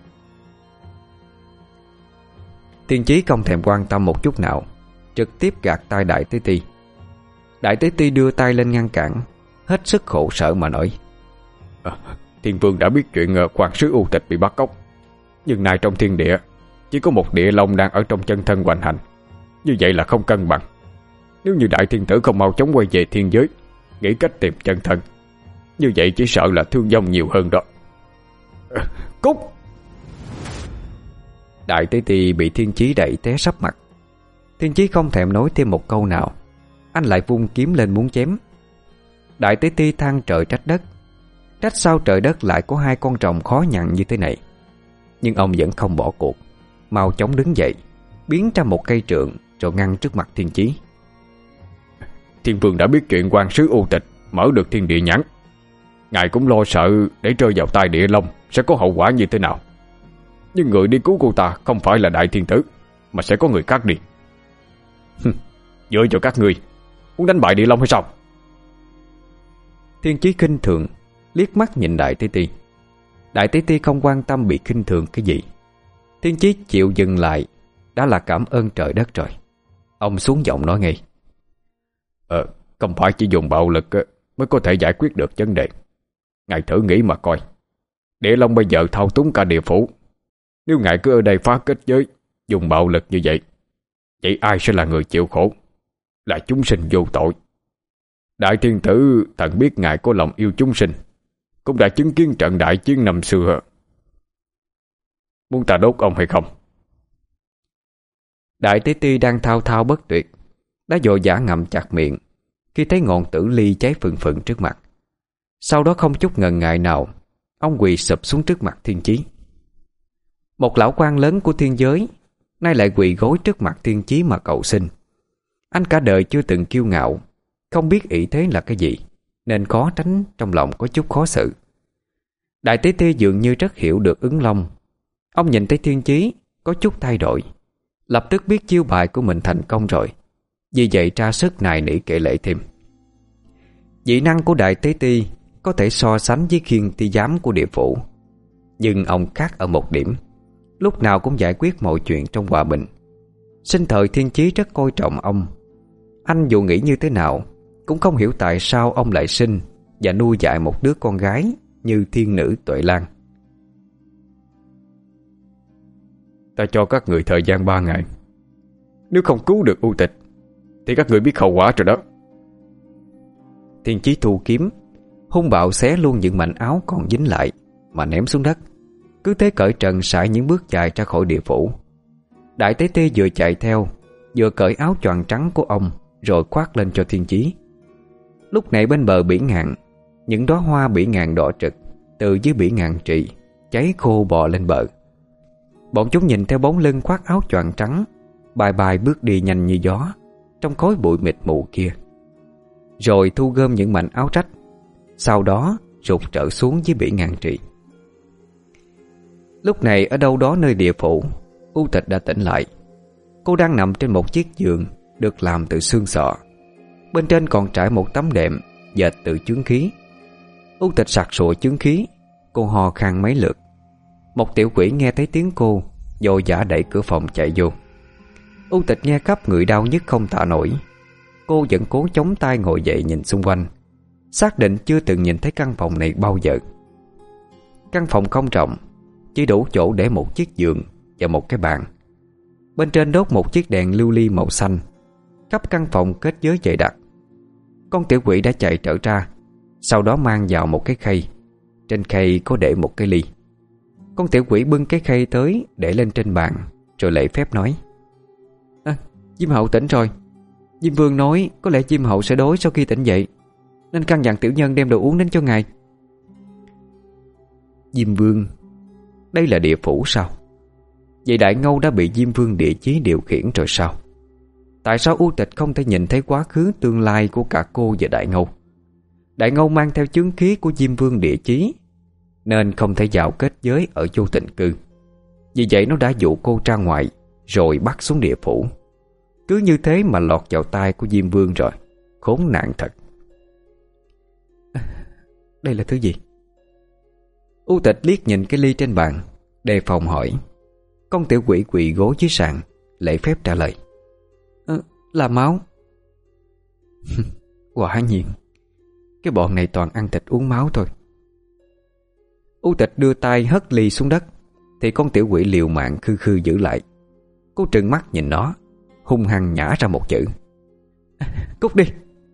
Thiên Chí không thèm quan tâm một chút nào, trực tiếp gạt tay Đại Tế Ti. Đại Tế Ti đưa tay lên ngăn cản, hết sức khổ sở mà nói: Thiên Vương đã biết chuyện quan sứ U Tịch bị bắt cóc, nhưng nay trong thiên địa chỉ có một địa long đang ở trong chân thân hoành hành, như vậy là không cân bằng. Nếu như Đại Thiên Tử không mau chóng quay về thiên giới, nghĩ cách tìm chân thân, như vậy chỉ sợ là thương vong nhiều hơn đó. Cút! Đại Tế Ti bị Thiên Chí đẩy té sấp mặt. Thiên Chí không thèm nói thêm một câu nào, anh lại vung kiếm lên muốn chém. Đại Tế Ti than trời trách đất, trách sao trời đất lại có hai con rồng khó nhằn như thế này. Nhưng ông vẫn không bỏ cuộc, mau chóng đứng dậy, biến ra một cây trượng rồi ngăn trước mặt Thiên Chí. Thiên Vương đã biết chuyện quan sứ U Tịch mở được thiên địa nhãn, ngài cũng lo sợ để rơi vào tay địa long sẽ có hậu quả như thế nào. Nhưng người đi cứu cô ta không phải là Đại Thiên Tử, mà sẽ có người khác đi. Dựa cho các ngươi muốn đánh bại địa long hay sao? Thiên Chí khinh thường liếc mắt nhìn Đại Tế Ti. Đại Tế Ti không quan tâm bị khinh thường cái gì. Thiên Chí chịu dừng lại đã là cảm ơn trời đất rồi. Ông xuống giọng nói ngay: Không phải chỉ dùng bạo lực mới có thể giải quyết được vấn đề. Ngài thử nghĩ mà coi, địa long bây giờ thao túng cả địa phủ, Nếu ngài cứ ở đây phá kết giới, dùng bạo lực như vậy, vậy ai sẽ là người chịu khổ? Là chúng sinh vô tội. Đại thiên tử thần biết ngài có lòng yêu chúng sinh, cũng đã chứng kiến trận đại chiến năm xưa. Muốn ta đốt ông hay không? Đại tế ti đang thao thao bất tuyệt, đã vội vã ngậm chặt miệng khi thấy ngọn tử ly cháy phừng phừng trước mặt. Sau đó không chút ngần ngại nào, ông quỳ sụp xuống trước mặt Thiên Chí. Một lão quan lớn của thiên giới nay lại quỳ gối trước mặt Thiên Chí mà cầu xin. Anh cả đời chưa từng kiêu ngạo, không biết ỷ thế là cái gì, nên khó tránh trong lòng có chút khó xử. Đại tế ti dường như rất hiểu được Ứng Long. Ông nhìn thấy Thiên Chí có chút thay đổi, lập tức biết chiêu bài của mình thành công rồi, vì vậy tra sức nài nỉ kể lể thêm. Dị năng của Đại tế ti có thể so sánh với Khiên Ti Giám của địa phủ, nhưng ông khác ở một điểm: lúc nào cũng giải quyết mọi chuyện trong hòa bình. Sinh thời Thiên Chí rất coi trọng ông. Anh dù nghĩ như thế nào cũng không hiểu tại sao ông lại sinh và nuôi dạy một đứa con gái như thiên nữ Tuệ Lan. Ta cho các người thời gian 3 ngày. Nếu không cứu được U Tịch thì các người biết hậu quả rồi đó. Thiên Chí thu kiếm, hung bạo xé luôn những mảnh áo còn dính lại mà ném xuống đất, cứ thế cởi trần sải những bước dài ra khỏi địa phủ. Đại tế ti vừa chạy theo, vừa cởi áo choàng trắng của ông rồi khoác lên cho Thiên Chí. Lúc này bên bờ Bỉ Ngạn, những đóa hoa bỉ ngạn đỏ trực từ dưới bỉ ngạn trì cháy khô bò lên bờ. Bọn chúng nhìn theo bóng lưng khoác áo choàng trắng bài bài bước đi nhanh như gió trong khói bụi mịt mù kia, rồi thu gom những mảnh áo rách, sau đó rụt trở xuống dưới bỉ ngạn trì. Lúc này ở đâu đó nơi địa phủ, U Tịch đã tỉnh lại. Cô đang nằm trên một chiếc giường được làm từ xương sọ, bên trên còn trải một tấm đệm dệt từ chướng khí. U Tịch sặc sụa chướng khí, cô ho khan mấy lượt. Một tiểu quỷ nghe thấy tiếng cô, vội vã đẩy cửa phòng chạy vô. U Tịch nghe khắp người đau nhức không tả nổi. Cô vẫn cố chống tay ngồi dậy nhìn xung quanh, xác định chưa từng nhìn thấy căn phòng này bao giờ. Căn phòng không rộng, chỉ đủ chỗ để một chiếc giường và một cái bàn. Bên trên đốt một chiếc đèn lưu ly màu xanh. Khắp căn phòng kết giới dày đặc. Con tiểu quỷ đã chạy trở ra, sau đó mang vào một cái khay. Trên khay có để một cái ly. Con tiểu quỷ bưng cái khay tới để lên trên bàn, rồi lễ phép nói: Diêm Hậu tỉnh rồi. Diêm Vương nói có lẽ Diêm Hậu sẽ đói sau khi tỉnh dậy, nên căn dặn tiểu nhân đem đồ uống đến cho ngài. Diêm Vương? Đây là địa phủ sao? Vậy Đại Ngâu đã bị Diêm Vương địa chí điều khiển rồi sao? Tại sao U Tịch không thể nhìn thấy quá khứ tương lai của cả cô và Đại Ngâu? Đại Ngâu mang theo chướng khí của Diêm Vương địa chí, nên không thể vào kết giới ở vô tịnh cư. Vì vậy nó đã dụ cô ra ngoài, rồi bắt xuống địa phủ. Cứ như thế mà lọt vào tay của Diêm Vương rồi. Khốn nạn thật. Đây là thứ gì? U Tịch liếc nhìn cái ly trên bàn, đề phòng hỏi. Con tiểu quỷ quỳ gối dưới sàn, lễ phép trả lời: Là máu. Quả nhiên, cái bọn này toàn ăn thịt uống máu thôi. U Tịch đưa tay hất ly xuống đất, thì con tiểu quỷ liều mạng khư khư giữ lại. Cô trừng mắt nhìn nó, hung hăng nhả ra một chữ: Cút đi.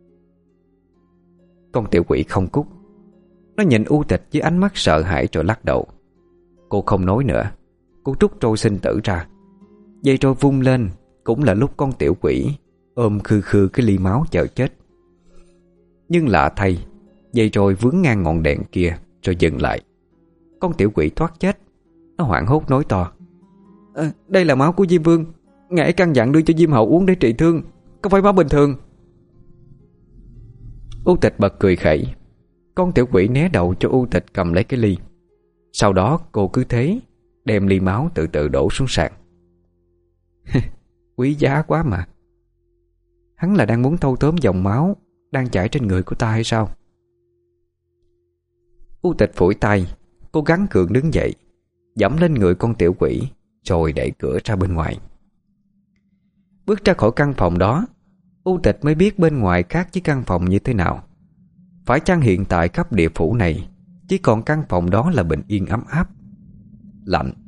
Con tiểu quỷ không cút. Nó nhìn U Tịch với ánh mắt sợ hãi rồi lắc đầu. Cô không nói nữa. Cô trút trôi sinh tử ra. Dây trôi vung lên, cũng là lúc con tiểu quỷ ôm khư khư cái ly máu chờ chết. Nhưng lạ thay, dây trôi vướng ngang ngọn đèn kia rồi dừng lại. Con tiểu quỷ thoát chết. Nó hoảng hốt nói to: Đây là máu của Diêm Vương. Ngài căn dặn đưa cho Diêm Hậu uống để trị thương, không phải máu bình thường. U Tịch bật cười khẩy. Con tiểu quỷ né đầu cho U Tịch cầm lấy cái ly. Sau đó cô cứ thế đem ly máu từ từ đổ xuống sàn. Quý giá quá mà. Hắn là đang muốn thâu tóm dòng máu đang chảy trên người của ta hay sao? U Tịch phủi tay, cố gắng gượng đứng dậy, giẫm lên người con tiểu quỷ, rồi đẩy cửa ra bên ngoài. Bước ra khỏi căn phòng đó, U Tịch mới biết bên ngoài khác với căn phòng như thế nào. Phải chăng hiện tại khắp địa phủ này chỉ còn căn phòng đó là bình yên ấm áp? Lạnh,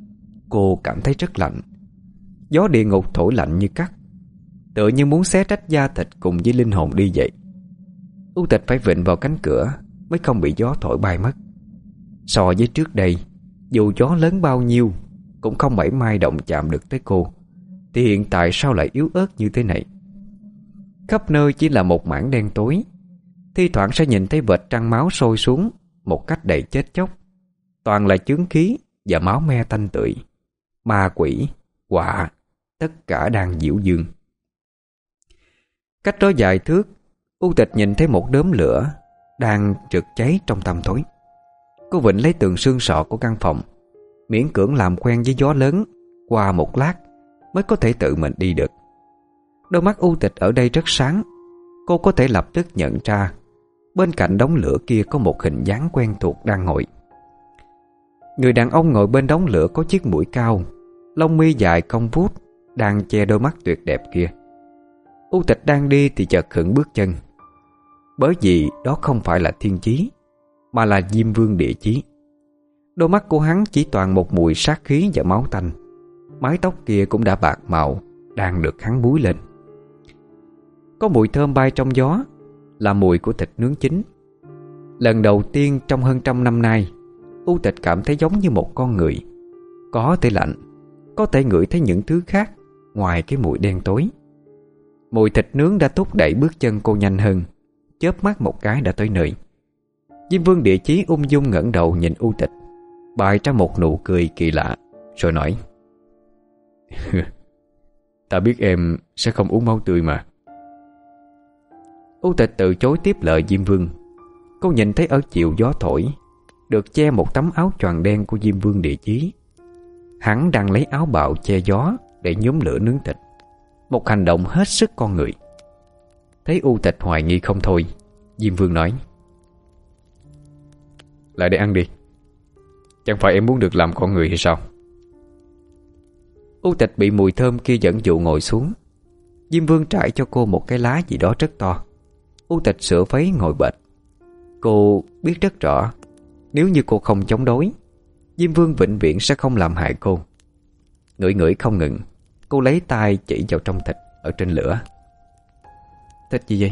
Cô cảm thấy rất lạnh. Gió địa ngục thổi lạnh như cắt, tựa như muốn xé rách da thịt cùng với linh hồn đi vậy. U Tịch phải vịn vào cánh cửa mới không bị gió thổi bay mất. So với trước đây, dù gió lớn bao nhiêu cũng không mảy may động chạm được tới cô, thì hiện tại sao lại yếu ớt như thế này? Khắp nơi chỉ là một mảng đen tối. Thi thoảng sẽ nhìn thấy vệt trăng máu sôi xuống một cách đầy chết chóc. Toàn là chướng khí và máu me tanh tưởi. Ma quỷ, quạ, tất cả đang diễu dương. Cách đó vài thước, U Tịch nhìn thấy một đốm lửa đang rực cháy trong tăm tối. Cô vịnh lấy tường xương sọ của căn phòng, miễn cưỡng làm quen với gió lớn. Qua một lát mới có thể tự mình đi được. Đôi mắt U Tịch ở đây rất sáng. Cô có thể lập tức nhận ra bên cạnh đống lửa kia có một hình dáng quen thuộc đang ngồi. Người đàn ông ngồi bên đống lửa có chiếc mũi cao, lông mi dài cong vút, đang che đôi mắt tuyệt đẹp kia. U Tịch đang đi thì chợt khựng bước chân, bởi vì đó không phải là Thiên Chí, mà là Diêm Vương Địa Chí. Đôi mắt của hắn chỉ toàn một mùi sát khí và máu tanh. Mái tóc kia cũng đã bạc màu, đang được hắn búi lên. Có mùi thơm bay trong gió, là mùi của thịt nướng chín. Lần đầu tiên trong hơn 100 năm nay, U Tịch cảm thấy giống như một con người. Có thể lạnh, có thể ngửi thấy những thứ khác ngoài cái mùi đen tối. Mùi thịt nướng đã thúc đẩy bước chân cô nhanh hơn. Chớp mắt một cái đã tới nơi. Diêm Vương Địa Chí ung dung ngẩng đầu nhìn U Tịch, bày ra một nụ cười kỳ lạ, rồi nói: Ta biết em sẽ không uống máu tươi mà. U Tịch từ chối tiếp lời Diêm Vương. Cô nhìn thấy ở chiều gió thổi, được che một tấm áo choàng đen của Diêm Vương Địa Chí. Hắn đang lấy áo bào che gió để nhóm lửa nướng thịt, một hành động hết sức con người. Thấy U Tịch hoài nghi không thôi, Diêm Vương nói: Lại đây ăn đi. Chẳng phải em muốn được làm con người hay sao? U Tịch bị mùi thơm kia dẫn dụ ngồi xuống. Diêm Vương trải cho cô một cái lá gì đó rất to. U Tịch sửa váy ngồi bệt. Cô biết rất rõ, nếu như cô không chống đối, Diêm Vương vĩnh viễn sẽ không làm hại cô. Ngửi ngửi không ngừng, cô lấy tay chỉ vào trong thịt ở trên lửa. Thịt gì vậy?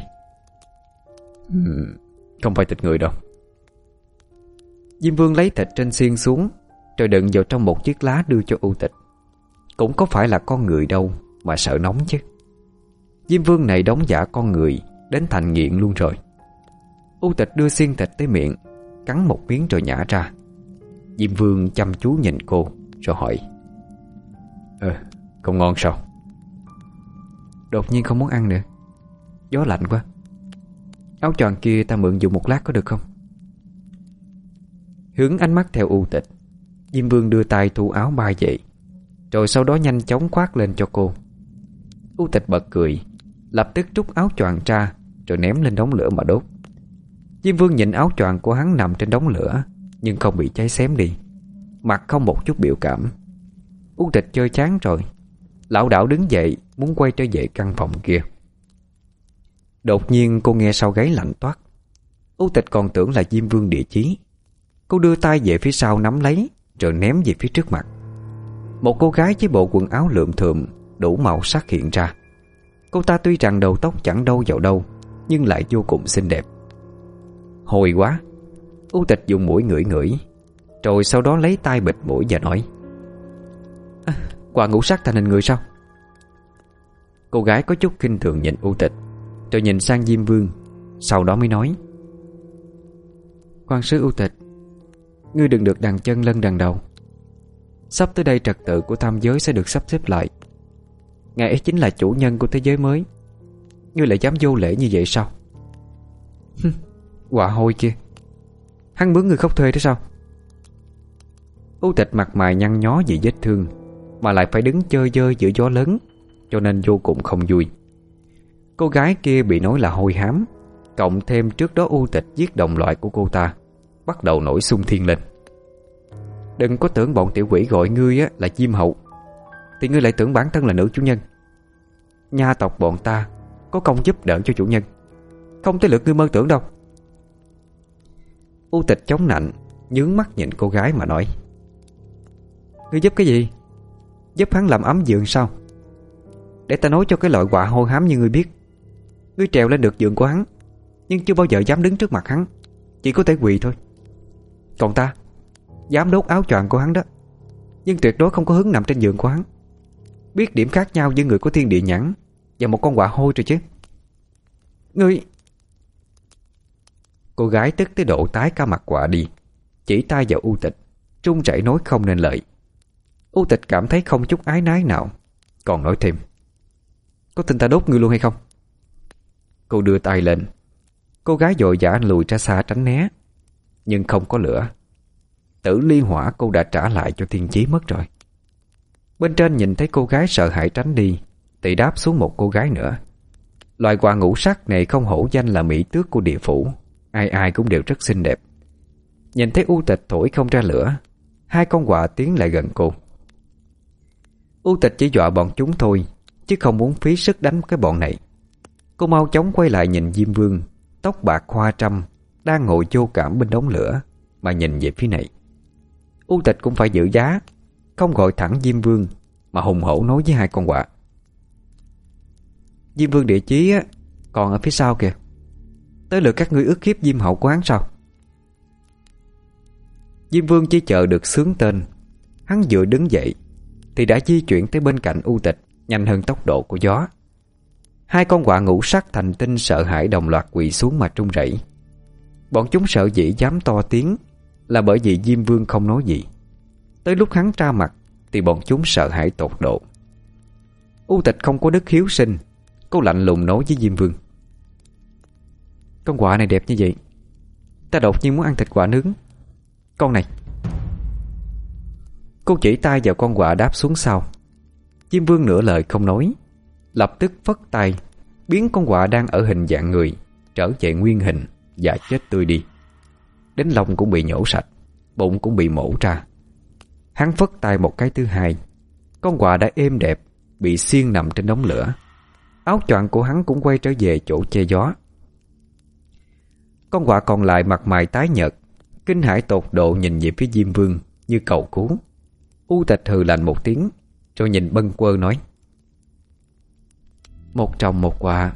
Không phải thịt người đâu. Diêm Vương lấy thịt trên xiên xuống, rồi đựng vào trong một chiếc lá đưa cho U Tịch. Cũng có phải là con người đâu mà sợ nóng chứ. Diêm Vương này đóng giả con người đến thành nghiện luôn rồi. U Tịch đưa xiên thịt tới miệng, cắn một miếng rồi nhả ra. Diêm Vương chăm chú nhìn cô rồi hỏi: Không ngon sao? Đột nhiên không muốn ăn nữa. Gió lạnh quá. Áo choàng kia ta mượn dùng một lát có được không? Hướng ánh mắt theo U Tịch, Diêm Vương đưa tay thu áo bay dậy, rồi sau đó nhanh chóng khoác lên cho cô. U Tịch bật cười, lập tức trút áo choàng ra rồi ném lên đống lửa mà đốt. Diêm Vương nhìn áo choàng của hắn nằm trên đống lửa nhưng không bị cháy xém đi, mặt không một chút biểu cảm. U Tịch chơi chán rồi, lảo đảo đứng dậy muốn quay trở về căn phòng kia. Đột nhiên cô nghe sau gáy lạnh toát. U Tịch còn tưởng là Diêm Vương Địa Chí. Cô đưa tay về phía sau nắm lấy, rồi ném về phía trước mặt. Một cô gái với bộ quần áo lượm thượm đủ màu sắc hiện ra. Cô ta tuy rằng đầu tóc chẳng đâu vào đâu, nhưng lại vô cùng xinh đẹp. Hồi quá, U Tịch dùng mũi ngửi ngửi, rồi sau đó lấy tay bịt mũi và nói: Quả ngũ sắc thành hình người sao? Cô gái có chút khinh thường nhìn U Tịch, rồi nhìn sang Diêm Vương, sau đó mới nói: Quan sứ U Tịch, ngươi đừng được đằng chân lân đằng đầu. Sắp tới đây trật tự của tam giới sẽ được sắp xếp lại. Ngài ấy chính là chủ nhân của thế giới mới. Ngươi lại dám vô lễ như vậy sao? Quạ hôi kia, hắn mướn người khóc thuê đó sao? U Tịch mặt mày nhăn nhó vì vết thương, mà lại phải đứng chơi dơi giữa gió lớn, cho nên vô cùng không vui. Cô gái kia bị nói là hôi hám, cộng thêm trước đó U Tịch giết đồng loại của cô ta, bắt đầu nổi xung thiên lên. Đừng có tưởng bọn tiểu quỷ gọi ngươi á là chim hậu, thì ngươi lại tưởng bản thân là nữ chủ nhân. Nha tộc bọn ta có công giúp đỡ cho chủ nhân, không tới lượt ngươi mơ tưởng đâu. U Tịch chống nạnh, nhướng mắt nhìn cô gái mà nói: Ngươi giúp cái gì? giúp hắn làm ấm giường sao? Để ta nói cho cái loại quạ hôi hám như ngươi biết. Ngươi trèo lên được giường của hắn, nhưng chưa bao giờ dám đứng trước mặt hắn, chỉ có thể quỳ thôi. Còn ta dám đốt áo choàng của hắn đó, nhưng tuyệt đối không có hứng nằm trên giường của hắn. Biết điểm khác nhau giữa người có thiên địa nhãn và một con quạ hôi rồi chứ. Ngươi... Cô gái tức tới độ tái cả mặt quạ đi, chỉ tay vào U Tịch, trung chảy nói không nên lợi. U Tịch cảm thấy không chút ái nái nào, còn nói thêm: Có tin ta đốt ngươi luôn hay không? Cô đưa tay lên. Cô gái vội vã lùi ra xa tránh né, nhưng không có lửa. Tử ly hỏa cô đã trả lại cho thiên chí mất rồi. Bên trên nhìn thấy cô gái sợ hãi tránh đi, thì đáp xuống một cô gái nữa. Loài quạ ngũ sắc này không hổ danh là mỹ tước của địa phủ, ai ai cũng đều rất xinh đẹp. Nhìn thấy U Tịch thổi không ra lửa, hai con quạ tiến lại gần cô. U Tịch chỉ dọa bọn chúng thôi, chứ không muốn phí sức đánh cái bọn này. Cô mau chóng quay lại nhìn Diêm Vương, tóc bạc hoa trăm, đang ngồi vô cảm bên đống lửa, mà nhìn về phía này. U Tịch cũng phải giữ giá, không gọi thẳng Diêm Vương, mà hùng hổ nói với hai con quạ: Diêm Vương địa chí á, còn ở phía sau kìa. Tới lượt các ngươi ức hiếp Diêm hậu quán sao? Diêm Vương chỉ chờ được xướng tên, hắn vừa đứng dậy thì đã di chuyển tới bên cạnh U Tịch nhanh hơn tốc độ của gió. Hai con quạ ngũ sắc thành tinh sợ hãi đồng loạt quỳ xuống mà run rẩy. Bọn chúng sợ dĩ dám to tiếng là bởi vì Diêm Vương không nói gì. Tới lúc hắn ra mặt thì bọn chúng sợ hãi tột độ. U Tịch không có đức hiếu sinh, cô lạnh lùng nói với Diêm Vương: Con quạ này đẹp như vậy, ta đột nhiên muốn ăn thịt quạ nướng. Con này. Cô chỉ tay vào con quạ đáp xuống sau. Diêm Vương nửa lời không nói, lập tức phất tay biến con quạ đang ở hình dạng người trở về nguyên hình và chết tươi đi. Đến lông cũng bị nhổ sạch, bụng cũng bị mổ ra. Hắn phất tay một cái thứ hai, con quạ đã êm đẹp bị xiên nằm trên đống lửa. Áo choàng của hắn cũng quay trở về chỗ che gió. Con quạ còn lại mặt mày tái nhợt, kinh hãi tột độ nhìn về phía Diêm Vương như cầu cứu. U Tịch hừ lạnh một tiếng, rồi nhìn bâng quơ nói: Một chồng một quạ.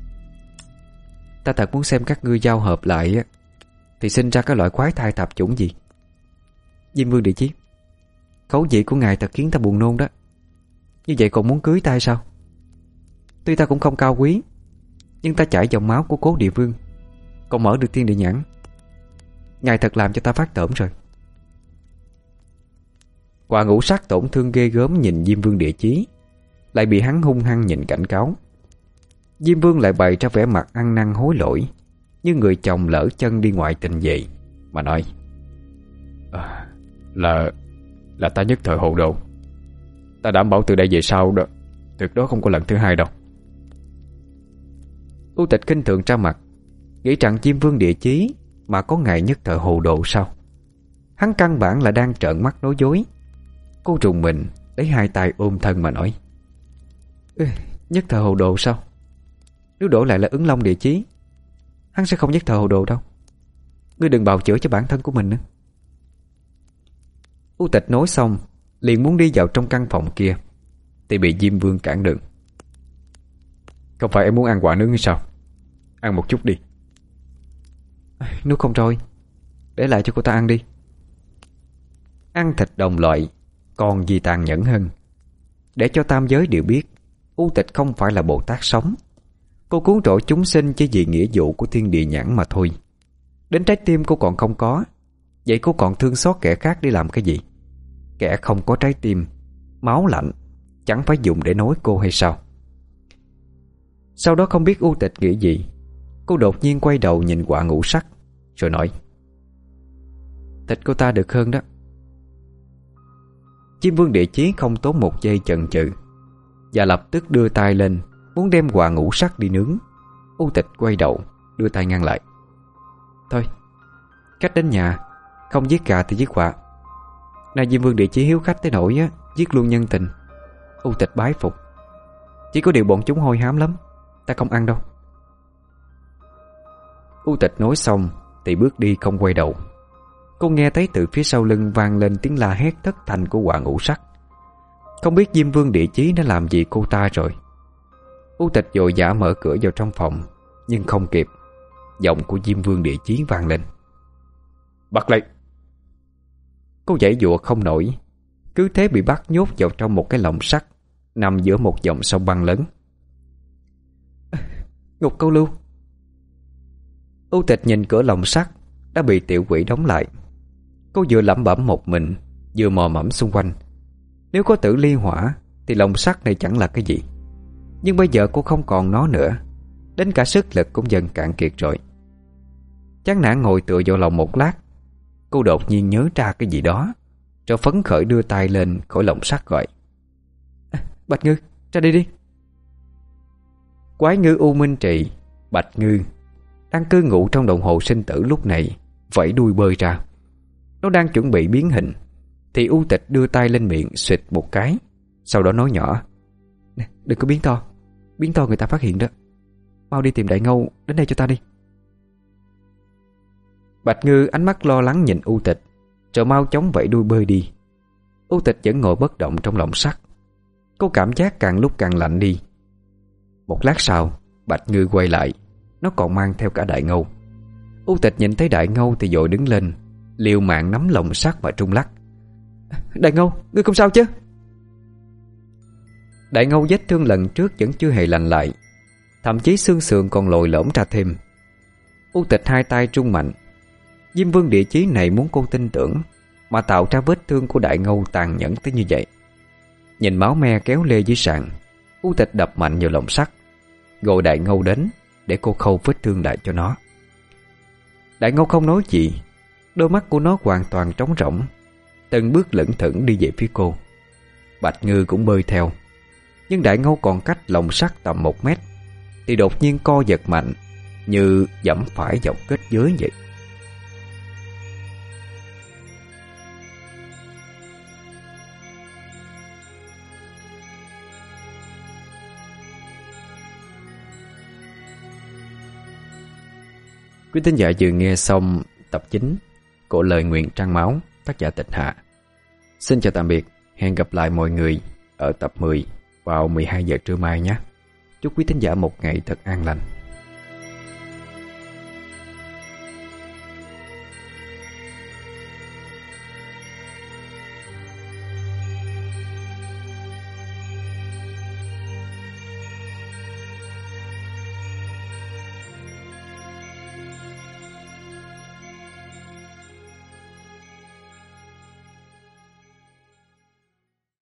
Ta thật muốn xem các ngươi giao hợp lại á, thì sinh ra cái loại quái thai tạp chủng gì. Diêm Vương địa chí, khẩu vị của ngài thật khiến ta buồn nôn đó. Như vậy còn muốn cưới ta sao? Tuy ta cũng không cao quý, nhưng ta chảy dòng máu của Cố Địa Vương, còn mở được thiên địa nhãn. Ngài thật làm cho ta phát tởm rồi. Quạ ngũ sắc tổn thương ghê gớm nhìn Diêm Vương địa chí, lại bị hắn hung hăng nhìn cảnh cáo. Diêm Vương lại bày ra vẻ mặt ăn năn hối lỗi, như người chồng lỡ chân đi ngoại tình về, mà nói: Là ta nhất thời hồ đồ. Ta đảm bảo từ đây về sau đó, tuyệt đối không có lần thứ hai đâu. U Tịch khinh thường ra mặt, nghĩ rằng Diêm Vương địa chí mà có ngày nhất thời hồ đồ sao? Hắn căn bản là đang trợn mắt nói dối. Cô trùng mình lấy hai tay ôm thân mà nói: Nhất thời hồ đồ sao? Nếu đổi lại là Ứng Long địa chí, hắn sẽ không nhất thời hồ đồ đâu. Ngươi đừng bào chữa cho bản thân của mình nữa. U Tịch nói xong liền muốn đi vào trong căn phòng kia, thì bị Diêm Vương cản đường. Không phải em muốn ăn quả nướng hay sao? Ăn một chút đi. Nếu không rồi, để lại cho cô ta ăn đi. Ăn thịt đồng loại còn gì tàn nhẫn hơn. Để cho tam giới đều biết, U Tịch không phải là Bồ Tát sống. Cô cuốn trội chúng sinh chỉ vì nghĩa vụ của thiên địa nhãn mà thôi. Đến trái tim cô còn không có, vậy cô còn thương xót kẻ khác để làm cái gì? Kẻ không có trái tim, máu lạnh, chẳng phải dùng để nói cô hay sao? Sau đó không biết U Tịch nghĩ gì, cô đột nhiên quay đầu nhìn quạ ngũ sắc, rồi nói: Thịt cô ta được hơn đó. Diêm Vương địa chí không tốn một giây chần chừ, và lập tức đưa tay lên muốn đem quạ ngũ sắc đi nướng. U Tịch quay đầu đưa tay ngăn lại: Thôi, cách đến nhà, không giết gà thì giết quạ. Nay Diêm Vương địa chí hiếu khách tới nỗi á, giết luôn nhân tình. U Tịch bái phục. Chỉ có điều bọn chúng hôi hám lắm, ta không ăn đâu. U Tịch nói xong thì bước đi không quay đầu. Cô nghe thấy từ phía sau lưng vang lên tiếng la hét thất thanh của quạ ngũ sắc. Không biết Diêm Vương Địa Chí đã làm gì cô ta rồi. U Tịch vội vã mở cửa vào trong phòng, nhưng không kịp. Giọng của Diêm Vương Địa Chí vang lên: "Bắt lấy!" Cô giãy giụa không nổi, cứ thế bị bắt nhốt vào trong một cái lồng sắt nằm giữa một dòng sông băng lớn. Ngục Câu Lưu. U Tịch nhìn cửa lồng sắt đã bị tiểu quỷ đóng lại. Cô vừa lẩm bẩm một mình, vừa mò mẫm xung quanh. Nếu có tử ly hỏa thì lồng sắt này chẳng là cái gì. Nhưng bây giờ cô không còn nó nữa, đến cả sức lực cũng dần cạn kiệt rồi. Chán nản ngồi tựa vào lòng một lát, cô đột nhiên nhớ ra cái gì đó, rồi phấn khởi đưa tay lên khỏi lồng sắt gọi: Bạch Ngư, ra đây đi. Quái ngư U Minh Trì, Bạch Ngư, đang cư ngụ trong đồng hồ sinh tử lúc này vẫy đuôi bơi ra. Nó đang chuẩn bị biến hình thì U Tịch đưa tay lên miệng xịt một cái, sau đó nói nhỏ: Nè, đừng có biến to người ta phát hiện đó. Mau đi tìm Đại Ngâu đến đây cho ta đi. Bạch Ngư ánh mắt lo lắng nhìn U Tịch, rồi mau chóng vẫy đuôi bơi đi. U Tịch vẫn ngồi bất động trong lồng sắt. Cô cảm giác càng lúc càng lạnh đi. Một lát sau, Bạch Ngư quay lại, nó còn mang theo cả Đại Ngâu. U Tịch nhìn thấy Đại Ngâu thì vội đứng lên, liều mạng nắm lồng sắt mà trung lắc: Đại Ngâu, ngươi không sao chứ? Đại Ngâu vết thương lần trước vẫn chưa hề lành lại, thậm chí xương sườn còn lồi lõm ra thêm. U Tịch hai tay trung mạnh. Diêm Vương Địa Chí này muốn cô tin tưởng mà tạo ra vết thương của Đại Ngâu tàn nhẫn tới như vậy. Nhìn máu me kéo lê dưới sàn, U Tịch đập mạnh vào lồng sắt, gọi Đại Ngâu đến để cô khâu vết thương lại cho nó. Đại Ngâu không nói gì, đôi mắt của nó hoàn toàn trống rỗng, từng bước lững thững đi về phía cô. Bạch Ngư cũng bơi theo. Nhưng Đại Ngâu còn cách lồng sắt tầm 1 mét thì đột nhiên co giật mạnh, như giẫm phải dọc kết giới vậy. Quý thính giả vừa nghe xong tập 9 của Lời Nguyện Trăng Máu, tác giả Tịch Hạ. Xin chào tạm biệt, hẹn gặp lại mọi người ở tập 10 vào 12 giờ trưa mai nhé. Chúc quý thính giả một ngày thật an lành.